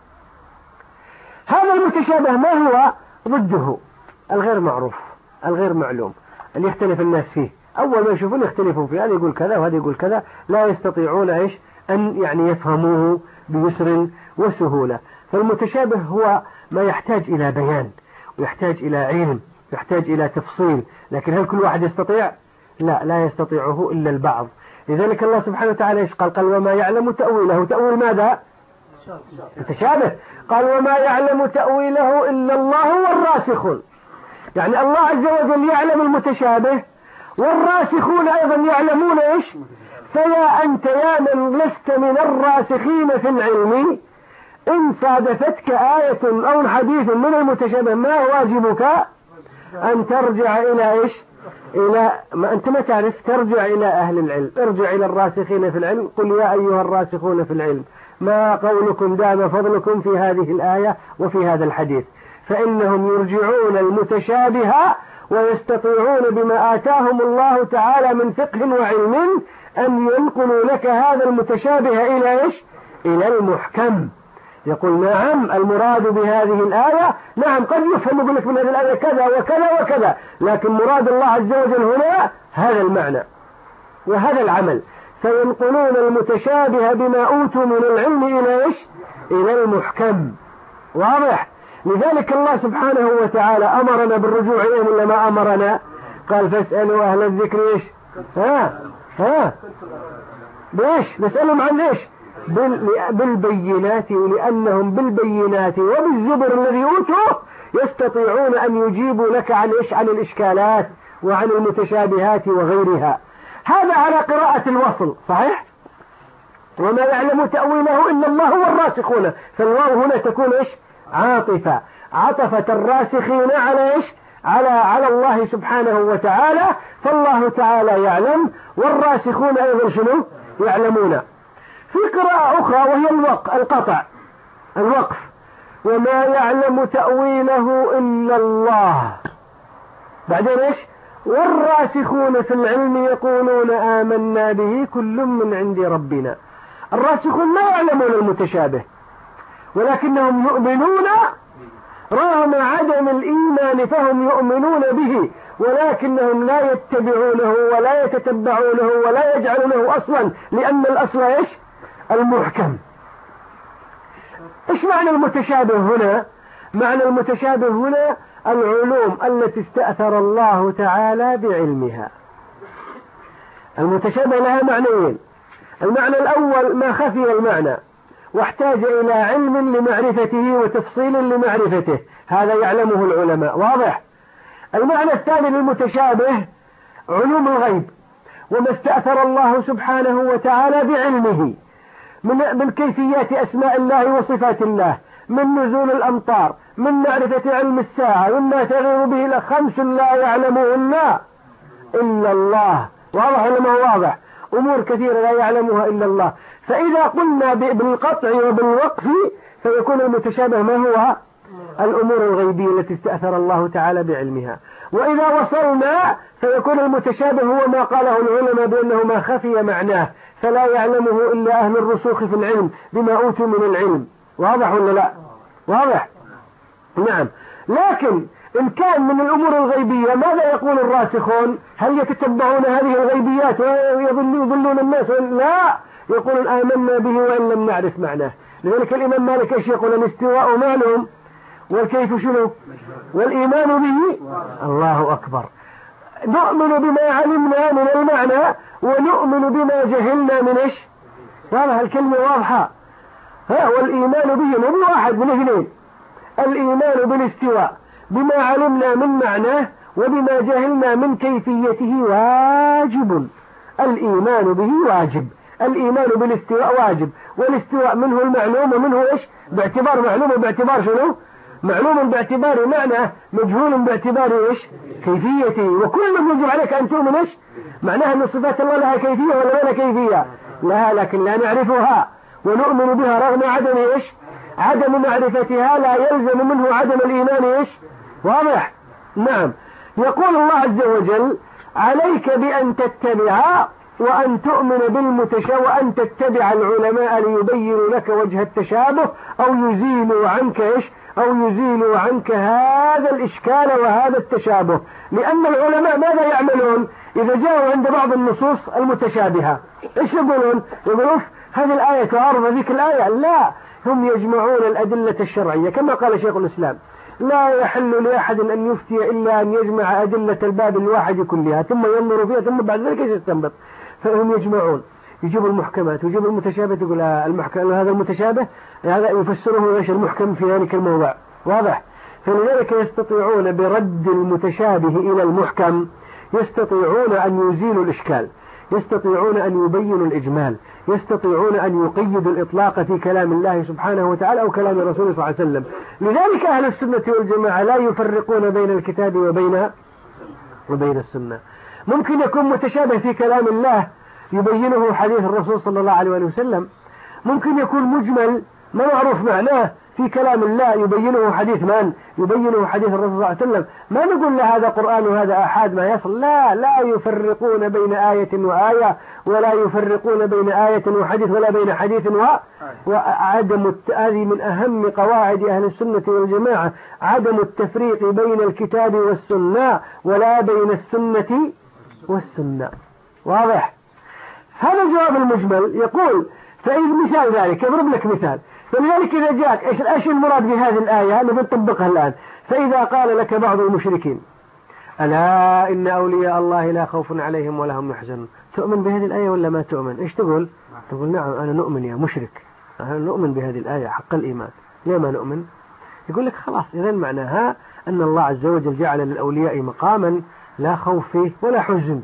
هذا المتشابه ما هو ضده؟ الغير معروف، الغير معلوم، اللي يختلف الناس فيه. أول ما يشوفون يختلفون فيه، هذا يقول كذا وهذا يقول كذا، لا يستطيعون إيش أن يعني يفهموه بيسر وسهولة. فالمتشابه هو ما يحتاج إلى بيان ويحتاج إلى علم يحتاج إلى تفصيل. لكن هل كل واحد يستطيع؟ لا يستطيعه إلا البعض. لذلك الله سبحانه وتعالى إيش قال وما يعلم تأويله. تأويل ماذا؟ متشابه. قال وما يعلم تأويله إلا الله والراسخون. يعني الله عز وجل يعلم المتشابه، والراسخون أيضا يعلمون إيش؟ فيا أنت يا من لست من الراسخين في العلم، إن صادفتك آية أو حديث من المتشابه ما واجبك؟ أن ترجع إلى إيش؟ إلى ما أنت ما تعرف، ترجع إلى أهل العلم، ارجع إلى الراسخين في العلم. قل يا أيها الراسخون في العلم ما قولكم دام فضلكم في هذه الآية وفي هذا الحديث. فإنهم يرجعون المتشابه ويستطيعون بما آتاهم الله تعالى من فقه وعلم أن ينقلوا لك هذا المتشابه إلى إيش؟ إلى المحكم. يقول نعم المراد بهذه الآية، نعم قد يفهم يقول لك من هذه الآية كذا وكذا وكذا، لكن مراد الله عز وجل هنا هذا المعنى وهذا العمل. فينقلون المتشابه بما أوتوا من العلم إلى إيش؟ إلى المحكم. واضح؟ لذلك الله سبحانه وتعالى أمرنا بالرجوع إليهم ولا ما أمرنا؟ قال فاسألوا أهل الذكر إيش؟ بإيش؟ نسألهم عن إيش؟ بالبينات، ولأنهم بالبينات وبالزبر الذي أوتوه يستطيعون أن يجيبوا لك عن إيش؟ عن الإشكالات وعن المتشابهات وغيرها. هذا على قراءة الوصل صحيح؟ وما يعلم تأويله إلا الله والراسخون. فالواو هنا تكون إيش؟ عاطفة، عطفت الراسخين على إيش؟ على الله سبحانه وتعالى. فالله تعالى يعلم والراسخون أيضا شنو؟ يعلمون. في قراءة أخرى وهي الوقف وما يعلم تأويله إلا الله. بعدين إيش؟ والراسخون في العلم يقولون آمنا به كل من عند ربنا. الراسخون ما يعلمون المتشابه ولكنهم يؤمنون رغم عدم الإيمان، فهم يؤمنون به ولكنهم لا يتبعونه ولا يتتبعونه ولا يجعلونه أصلا، لأن الأصل إيش؟ المحكم. إيش معنى المتشابه هنا؟ معنى المتشابه هنا العلوم التي استأثر الله تعالى بعلمها. المتشابه لها معنيين. المعنى الأول ما خفي المعنى واحتاج إلى علم لمعرفته وتفصيل لمعرفته، هذا يعلمه العلماء. واضح؟ المعنى الثاني للمتشابه علوم الغيب وما استأثر الله سبحانه وتعالى بعلمه من كيفيات أسماء الله وصفات الله، من نزول الأمطار، من معرفة علم الساعة، مما تغير به الخمس لا يعلمهن إلا الله. واضح ولا ما هو واضح؟ أمور كثيرة لا يعلمها إلا الله. فإذا قلنا بالقطع وبالوقف فيكون المتشابه ما هو؟ الأمور الغيبية التي استأثر الله تعالى بعلمها. وإذا وصلنا فيكون المتشابه هو ما قاله العلماء بأنه ما خفي معناه فلا يعلمه إلا أهل الرسوخ في العلم بما أوتوا من العلم. واضح ولا لا؟ واضح. نعم. لكن إن كان من الأمور الغيبية ماذا يقول الراسخون؟ هل يتتبعون هذه الغيبيات ويضلون الناس؟ لا، يقولون آمنا به وإن لم نعرف معناه. لذلك الإمام مالك إيش يقول؟ الاستواء معلوم والكيف شنو؟ والإيمان به الله أكبر. نؤمن بما علمنا من المعنى ونؤمن بما جهلنا من إيش؟ هذا الكلمة واضحة. والإيمان به من واحد من اثنين، الإيمان بالاستواء بما علمنا من معناه وبما جهلنا من كيفيته واجب. الإيمان به واجب، الإيمان بالاستواء واجب، والاستواء منه المعلوم ومنه إيش؟ باعتبار معلوم وباعتبار شنو؟ معلوم باعتبار معناه، مجهول باعتبار إيش؟ كيفيته. وكل ما يجب عليك أن تؤمن إيش؟ معناها أن صفات الله لها كيفية ولا لها كيفية؟ لها، لكن لا نعرفها ونؤمن بها رغم عدم إيش؟ عدم معرفتها لا يلزم منه عدم الإيمان إيش؟ واضح. نعم. يقول الله عز وجل عليك بأن تتبع وأن تؤمن بالمتشابه وأن تتبع العلماء ليبينوا لك وجه التشابه أو يزيلوا عنك إيش؟ أو يزيلوا عنك هذا الإشكال وهذا التشابه. لأن العلماء ماذا يعملون إذا جاءوا عند بعض النصوص المتشابهة؟ إيش يقولون؟ يقولون هذه الآية تعارض ذيك الآية. لا، هم يجمعون الأدلة الشرعية كما قال شيخ الإسلام لا يحل لأحد أن يفتي إلا أن يجمع أدلة الباب الواحد كلها ثم ينظر فيها ثم بعد ذلك يستنبط. فهم يجمعون، يجيبوا المحكمات ويجيبوا المتشابه، تقول المحكم هذا المتشابه هذا يفسره ايش؟ المحكم في ذلك الموضع. واضح. فلذلك يستطيعون برد المتشابه إلى المحكم، يستطيعون أن يزيلوا الإشكال، يستطيعون أن يبينوا الإجمال، يستطيعون أن يقيدوا الإطلاق في كلام الله سبحانه وتعالى أو كلام الرسول صلى الله عليه وسلم. لذلك أهل السنة والجماعة لا يفرقون بين الكتاب وبين السنة. ممكن يكون متشابه في كلام الله يبينه حديث الرسول صلى الله عليه وسلم، ممكن يكون مجمل ما معروف معناه في كلام الله يبينه حديث من؟ يبينه حديث الرسول صلى الله عليه وسلم. ما نقول له هذا قرآن وهذا أحاد ما يصل، لا يفرقون بين آية وآية، ولا يفرقون بين آية وحديث، ولا بين حديث وعدم هذه من أهم قواعد أهل السنة والجماعة، عدم التفريق بين الكتاب والسنة ولا بين السنة والسنة. واضح. هذا الجواب المجمل. يقول فإذا مثال ذلك يضرب لك مثال. فلذلك إذا جاءك إيش المراد بهذه الآية نبي نطبقها الآن. فإذا قال لك بعض المشركين ألا إن أولياء الله لا خوف عليهم ولا هم يحزنون، تؤمن بهذه الآية ولا ما تؤمن؟ إيش تقول؟ تقول نعم أنا نؤمن يا مشرك، أنا نؤمن بهذه الآية حق الإيمان. ليه ما نؤمن؟ يقول لك خلاص إذا معناها أن الله عز وجل جعل للأولياء مقاما لا خوف فيه ولا حزن،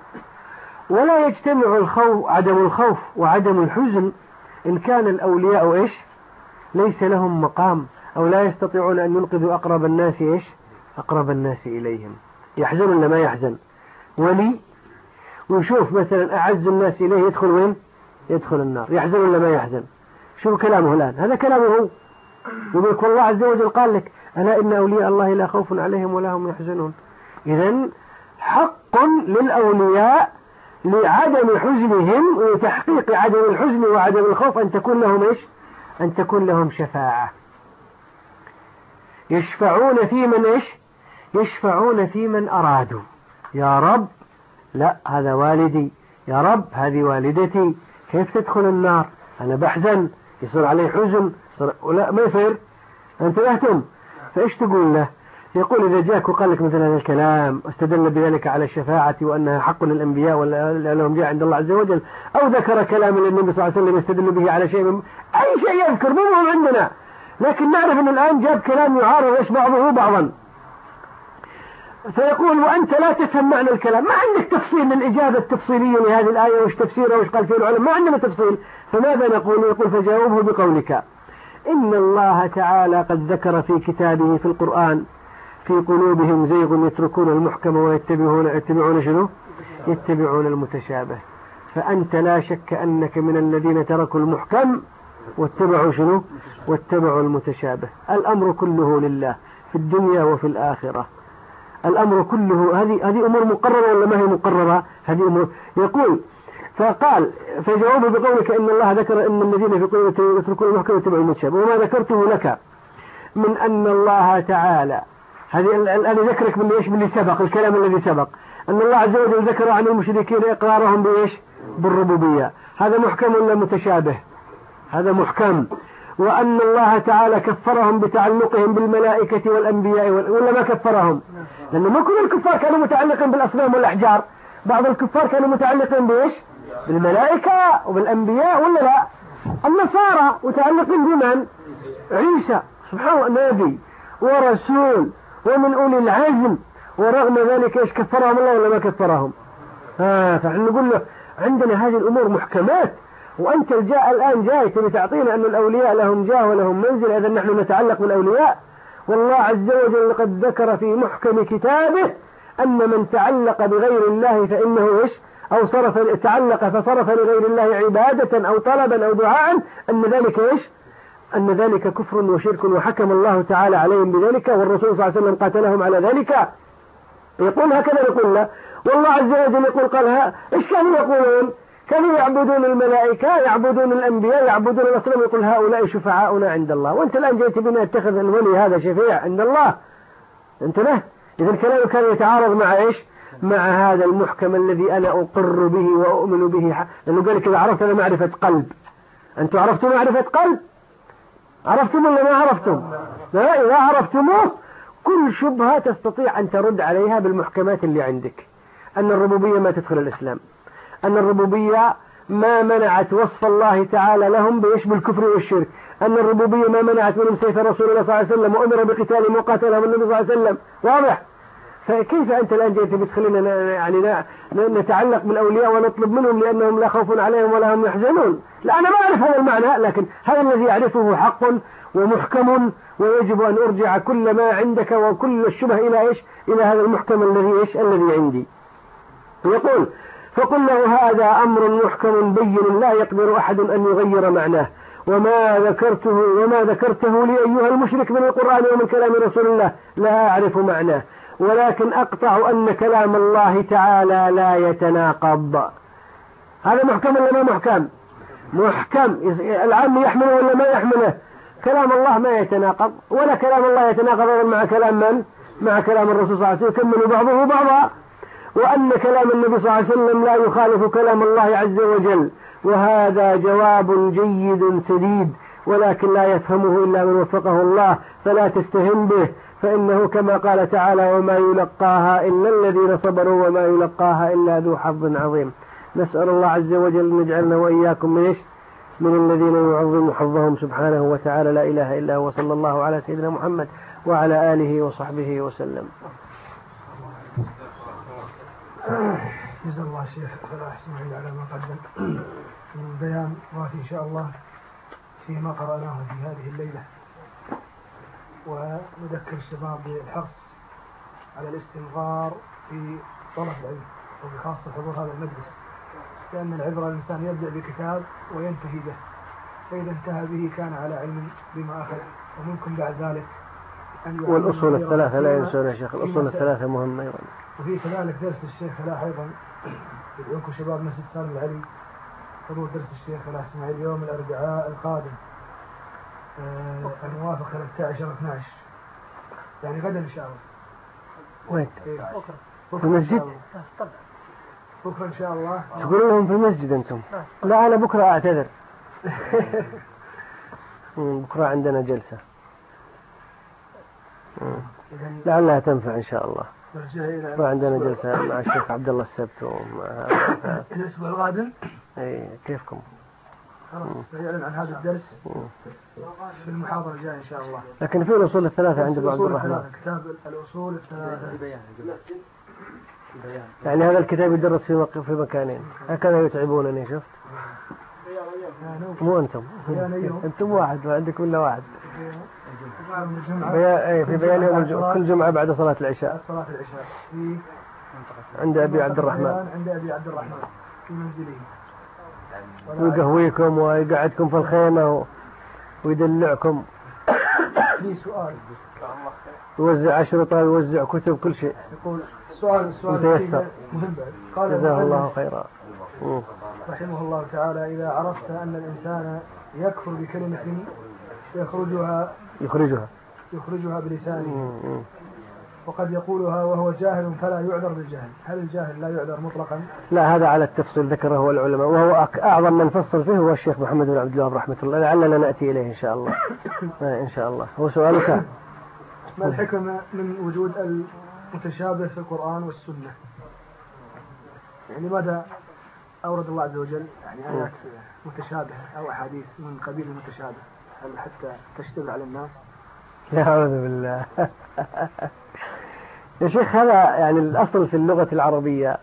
ولا يجتمع الخوف عدم الخوف وعدم الحزن إن كان الأولياء إيش؟ ليس لهم مقام أو لا يستطيعون أن ينقذوا أقرب الناس إيش؟ أقرب الناس إليهم. يحزن ولا ما يحزن؟ ولي ويشوف مثلا أعز الناس إليه يدخل وين؟ يدخل النار. يحزن ولا ما يحزن؟ شوف كلامه الآن، هذا كلامه هو. يقول لك والله عز وجل قال لك ألا إن أولياء الله لا خوف عليهم ولا هم يحزنون. إذن حق للأولياء لعدم حزنهم وتحقيق عدم الحزن وعدم الخوف أن تكون لهم إيش؟ أن تكون لهم شفاعة. يشفعون في من إيش؟ يشفعون في من أرادوا. يا رب لا هذا والدي، يا رب هذه والدتي، كيف تدخل النار؟ أنا بحزن، يصير عليه حزن، ولا ما يصير؟ أنت يهتم. فإيش تقول له؟ يقول إذا جاءك وقال لك مثل هذا الكلام واستدل بذلك على الشفاعة وأنها حق للأنبياء ولا لهم جاء عند الله عز وجل، أو ذكر كلام للنبي صلى الله عليه وسلم يستدل به على شيء أي شيء يذكر مو عندنا، لكن نعرف أن الآن جاب كلام يعارض إيش بعضه بعضا. فيقول وأنت لا تفهم معنى الكلام، ما عندك تفصيل للإجابة التفصيلية لهذه الآية وش تفسيرها وش قال فيه العلماء، ما عندنا تفصيل. فماذا نقول؟ يقول فجاوبه بقولك إن الله تعالى قد ذكر في كتابه في القرآن في قلوبهم زيغ يتركون المحكم ويتبعون شنو؟ يتبعون المتشابه. فأنت لا شك أنك من الذين تركوا المحكم واتبعوا شنو؟ واتبعوا المتشابه. الأمر كله لله في الدنيا وفي الآخرة. الأمر كله هذه أمور مقررة ولا ما هي مقررة؟ هذه أمور. يقول فقال فجوابه بقولك إن الله ذكر إن الذين في قلوبهم يتركون المحكم ويتبعون المتشابه، وما ذكرته لك من أن الله تعالى هذه ذكرك من إيش؟ من اللي سبق، الكلام الذي سبق، أن الله عز وجل ذكر عن المشركين إقرارهم بإيش؟ بالربوبية. هذا محكم ولا متشابه؟ هذا محكم. وأن الله تعالى كفرهم بتعلقهم بالملائكة والأنبياء ولا ما كفرهم؟ لأنه ما كل الكفار كانوا متعلقين بالأصنام والأحجار، بعض الكفار كانوا متعلقين بإيش؟ بالملائكة وبالأنبياء ولا لا؟ النصارى متعلقين بمن؟ عيسى سبحان الله، نبي ورسول ومن أولي العزم، ورغم ذلك إيش كفرهم الله ولا ما كفرهم؟ فنحن نقول له عندنا هذه الأمور محكمات، وأنت الآن جاي تبي تعطينا أن الأولياء لهم جاه ولهم منزل، إذا نحن نتعلق بالأولياء. والله عز وجل قد ذكر في محكم كتابه أن من تعلق بغير الله فإنه إيش؟ أو تعلق فصرف لغير الله عبادة أو طلبا أو دعاء، أن ذلك إيش؟ أن ذلك كفر وشرك، وحكم الله تعالى عليهم بذلك، والرسول صلى الله عليه وسلم قاتلهم على ذلك. يقول هكذا يقول له، والله عز وجل يقول قال إيش كانوا يقولون؟ كانوا يعبدون الملائكة، يعبدون الأنبياء، يعبدون الأصنام، يقول هؤلاء شفعاؤنا عند الله. وأنت الآن جئت بنا اتخذ الولي هذا شفيع عند الله. انتبه، إذا الكلام كان يتعارض مع إيش؟ مع هذا المحكم الذي أنا أقر به وأؤمن به، لأنه قال كذا عرفت أنا معرفة قلب. أنتم عرفتم معرفة قلب؟ عرفتم ولا ما عرفتم؟ لا، إذا عرفتموه كل شبهة تستطيع أن ترد عليها بالمحكمات اللي عندك. أن الربوبية ما تدخل الإسلام، أن الربوبية ما منعت وصف الله تعالى لهم بإيش؟ بالكفر والشرك، أن الربوبية ما منعت منهم سيف رسول الله صلى الله عليه وسلم وأمر بقتالهم وقاتلهم النبي صلى الله عليه وسلم. واضح؟ فكيف أنت الآن جئت بتخلينا يعني نتعلق بالأولياء ونطلب منهم لأنهم لا خوف عليهم ولا هم يحزنون؟ لا، أنا ما أعرف هذا المعنى، لكن هذا الذي يعرفه حق ومحكم، ويجب أن أرجع كل ما عندك وكل الشبه إلى إيش؟ إلى هذا المحكم الذي إيش؟ الذي عندي. يقول فقل له هذا أمر محكم بين لا يقدر أحد أن يغير معناه، وما ذكرته لي أيها المشرك من القرآن ومن كلام رسول الله لا أعرف معناه، ولكن أقطع أن كلام الله تعالى لا يتناقض. هذا محكم ولا ما محكم؟ محكم. العام يحمله ولا ما يحمله؟ كلام الله ما يتناقض، ولا كلام الله يتناقض مع كلام من؟ مع كلام الرسول صلى الله عليه وسلم، يكمل بعضه بعضا. وأن كلام النبي صلى الله عليه وسلم لا يخالف كلام الله عز وجل، وهذا جواب جيد سديد، ولكن لا يفهمه إلا من وفقه الله، فلا تستهن به، فإنه كما قال تعالى وما يلقاها إلا الذين صبروا وما يلقاها إلا ذو حظ عظيم. نسأل الله عز وجل أن يجعلنا وإياكم من الذين يعظم حظهم سبحانه وتعالى، لا إله إلا هو. صلى الله على سيدنا محمد وعلى آله وصحبه وسلم.
جزا الله الشيخ فلاح اسماعيل على ما قدم من بيان وافي إن شاء الله فيما قرأناه في هذه الليلة، ونذكر الشباب بالحرص على الاستمرار في طلب العلم، وبخاصة حضور هذا المجلس، لأن العبرة الإنسان يبدأ بكتاب وينتهي به، فإذا انتهى به كان على علم بما أخذ، وممكن بعد ذلك
والأصول الثلاثة لا ينسون يا شيخ، الأصول الثلاثة مهمة أيضا.
وفي كذلك درس الشيخ فلاح أيضا، يدعوكم شباب مسجد سالم العلي حضور درس الشيخ فلاح اسماعيل يوم الأربعاء القادم الموافق 13/12، يعني غدا إن شاء الله.
وين؟ في المسجد؟
بكرة إن شاء الله.
تقولوا لهم في المسجد أنتم؟ لا، أنا بكرة أعتذر. بكرة عندنا جلسة لعلها تنفع إن شاء الله. وعندنا جلسة مع الشيخ عبد الله السبت
الأسبوع القادم.
أي كيفكم؟
خلاص سيعلن عن هذا الدرس في المحاضرة الجاية إن شاء الله.
لكن في الأصول الثلاثة عند عبد الرحمن،
كتاب الأصول الثلاثة،
يعني هذا الكتاب يدرس في مكانين، هكذا يتعبونني. شفت؟ مو أنتم واحد وعندكم إلا واحد. في بيان يوم كل جمعة بعد صلاة العشاء.
في
عند أبي عبد الرحمن.
في منزله.
ويقهويكم ويقعدكم في الخيمة ويدلعكم.
لي سؤال.
يوزع أشرطة، يوزع كتب، كل شيء.
يقول سؤال مهم. قال
جزاه الله خيرا.
رحمه الله تعالى: إذا عرفت أن الإنسان يكفر بكلمة يخرجها بلسانه وقد يقولها وهو جاهل فلا يعذر بالجهل، هل الجاهل لا يعذر مطلقا؟
لا، هذا على التفصيل ذكره العلماء، وهو أعظم من فصل فيه هو الشيخ محمد بن عبد الوهاب رحمة الله، لعلنا نأتي إليه إن شاء الله. إن شاء الله. هو سؤالك:
ما الحكمة من وجود المتشابه في القرآن والسنة؟ يعني ماذا أورد الله عز وجل يعني آيات متشابهة أو أحاديث من قبيل المتشابه؟ هل حتى تشتبه على الناس؟
لا، أعوذ بالله. يا شيخ، هذا يعني الأصل في اللغة العربية،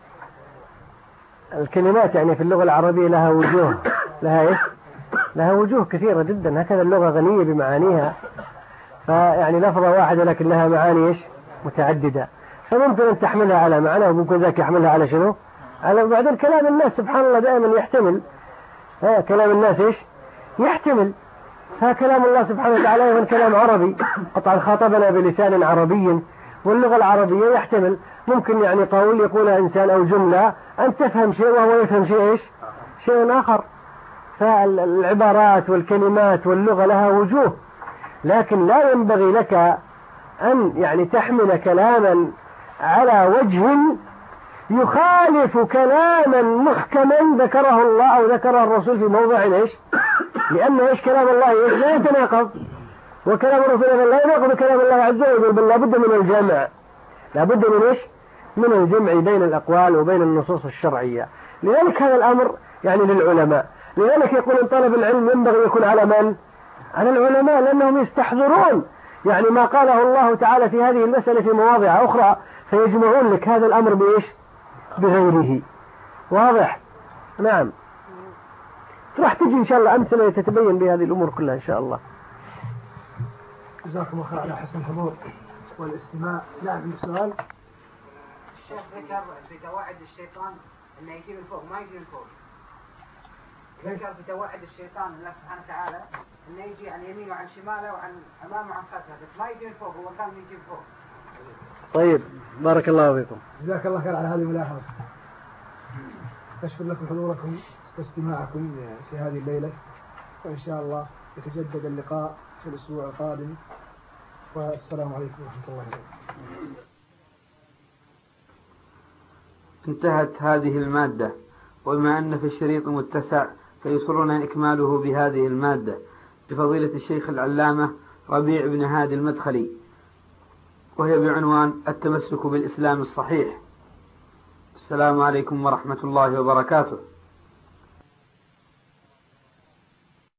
الكلمات يعني في اللغة العربية لها وجوه، لها وجوه كثيرة جدا، هكذا اللغة غنية بمعانيها، فيعني لفظة واحدة لكن لها معاني متعددة، فممكن أن تحملها على معنى وممكن ذاك يحملها على شنو؟ على بعدين كلام الناس سبحان الله دائما يحتمل، كلام الناس يحتمل، فكلام الله سبحانه وتعالى أيضا كلام عربي، قطعا خاطبنا بلسان عربي، واللغة العربية يحتمل ممكن يعني قول يقولها إنسان أو جملة أن تفهم شيء وهو يفهم شيء آخر، فالعبارات والكلمات واللغة لها وجوه، لكن لا ينبغي لك أن يعني تحمل كلاما على وجه يخالف كلاما محكما ذكره الله أو ذكره الرسول في موضع لأن كلام الله لا يتناقض، وكلام الرسول لا يناقض كلام الله عز وجل، بل لابد من الجمع، لابد من الجمع بين الأقوال وبين النصوص الشرعية. لذلك هذا الأمر يعني للعلماء، لذلك يقول طالب العلم ينبغي يكون على من؟ على العلماء، لأنهم يستحضرون يعني ما قاله الله تعالى في هذه المسألة في مواضع أخرى، فيجمعون لك هذا الأمر بغيره. واضح؟ نعم. راح تجي إن شاء الله أمثلة تتبين بهذه الأمور كلها إن شاء الله.
جزاكم الله خير على حسن الحضور والاستماع. نعم، سؤال.
الشيخ ذكر في توعد الشيطان انه يجي من فوق، ما يجي من فوق. ذكر في توعد الشيطان الله سبحانه وتعالى انه يجي عن يمينه وعن شماله وعن امامه وعن خلفه، بس ما يجي من فوق، هو كان يجي من فوق.
طيب، بارك الله فيكم.
جزاك الله خير على هذه الملاحظة. أشكر لكم حضوركم واستماعكم في هذه الليلة، وإن شاء الله يتجدد اللقاء في الأسبوع القادم، والسلام عليكم ورحمة الله وبركاته.
انتهت هذه المادة، وبما أن في الشريط متسع فيسرنا إكماله بهذه المادة لفضيلة الشيخ العلامة ربيع بن هادي المدخلي، وهي بعنوان التمسك بالإسلام الصحيح. السلام عليكم ورحمة الله وبركاته.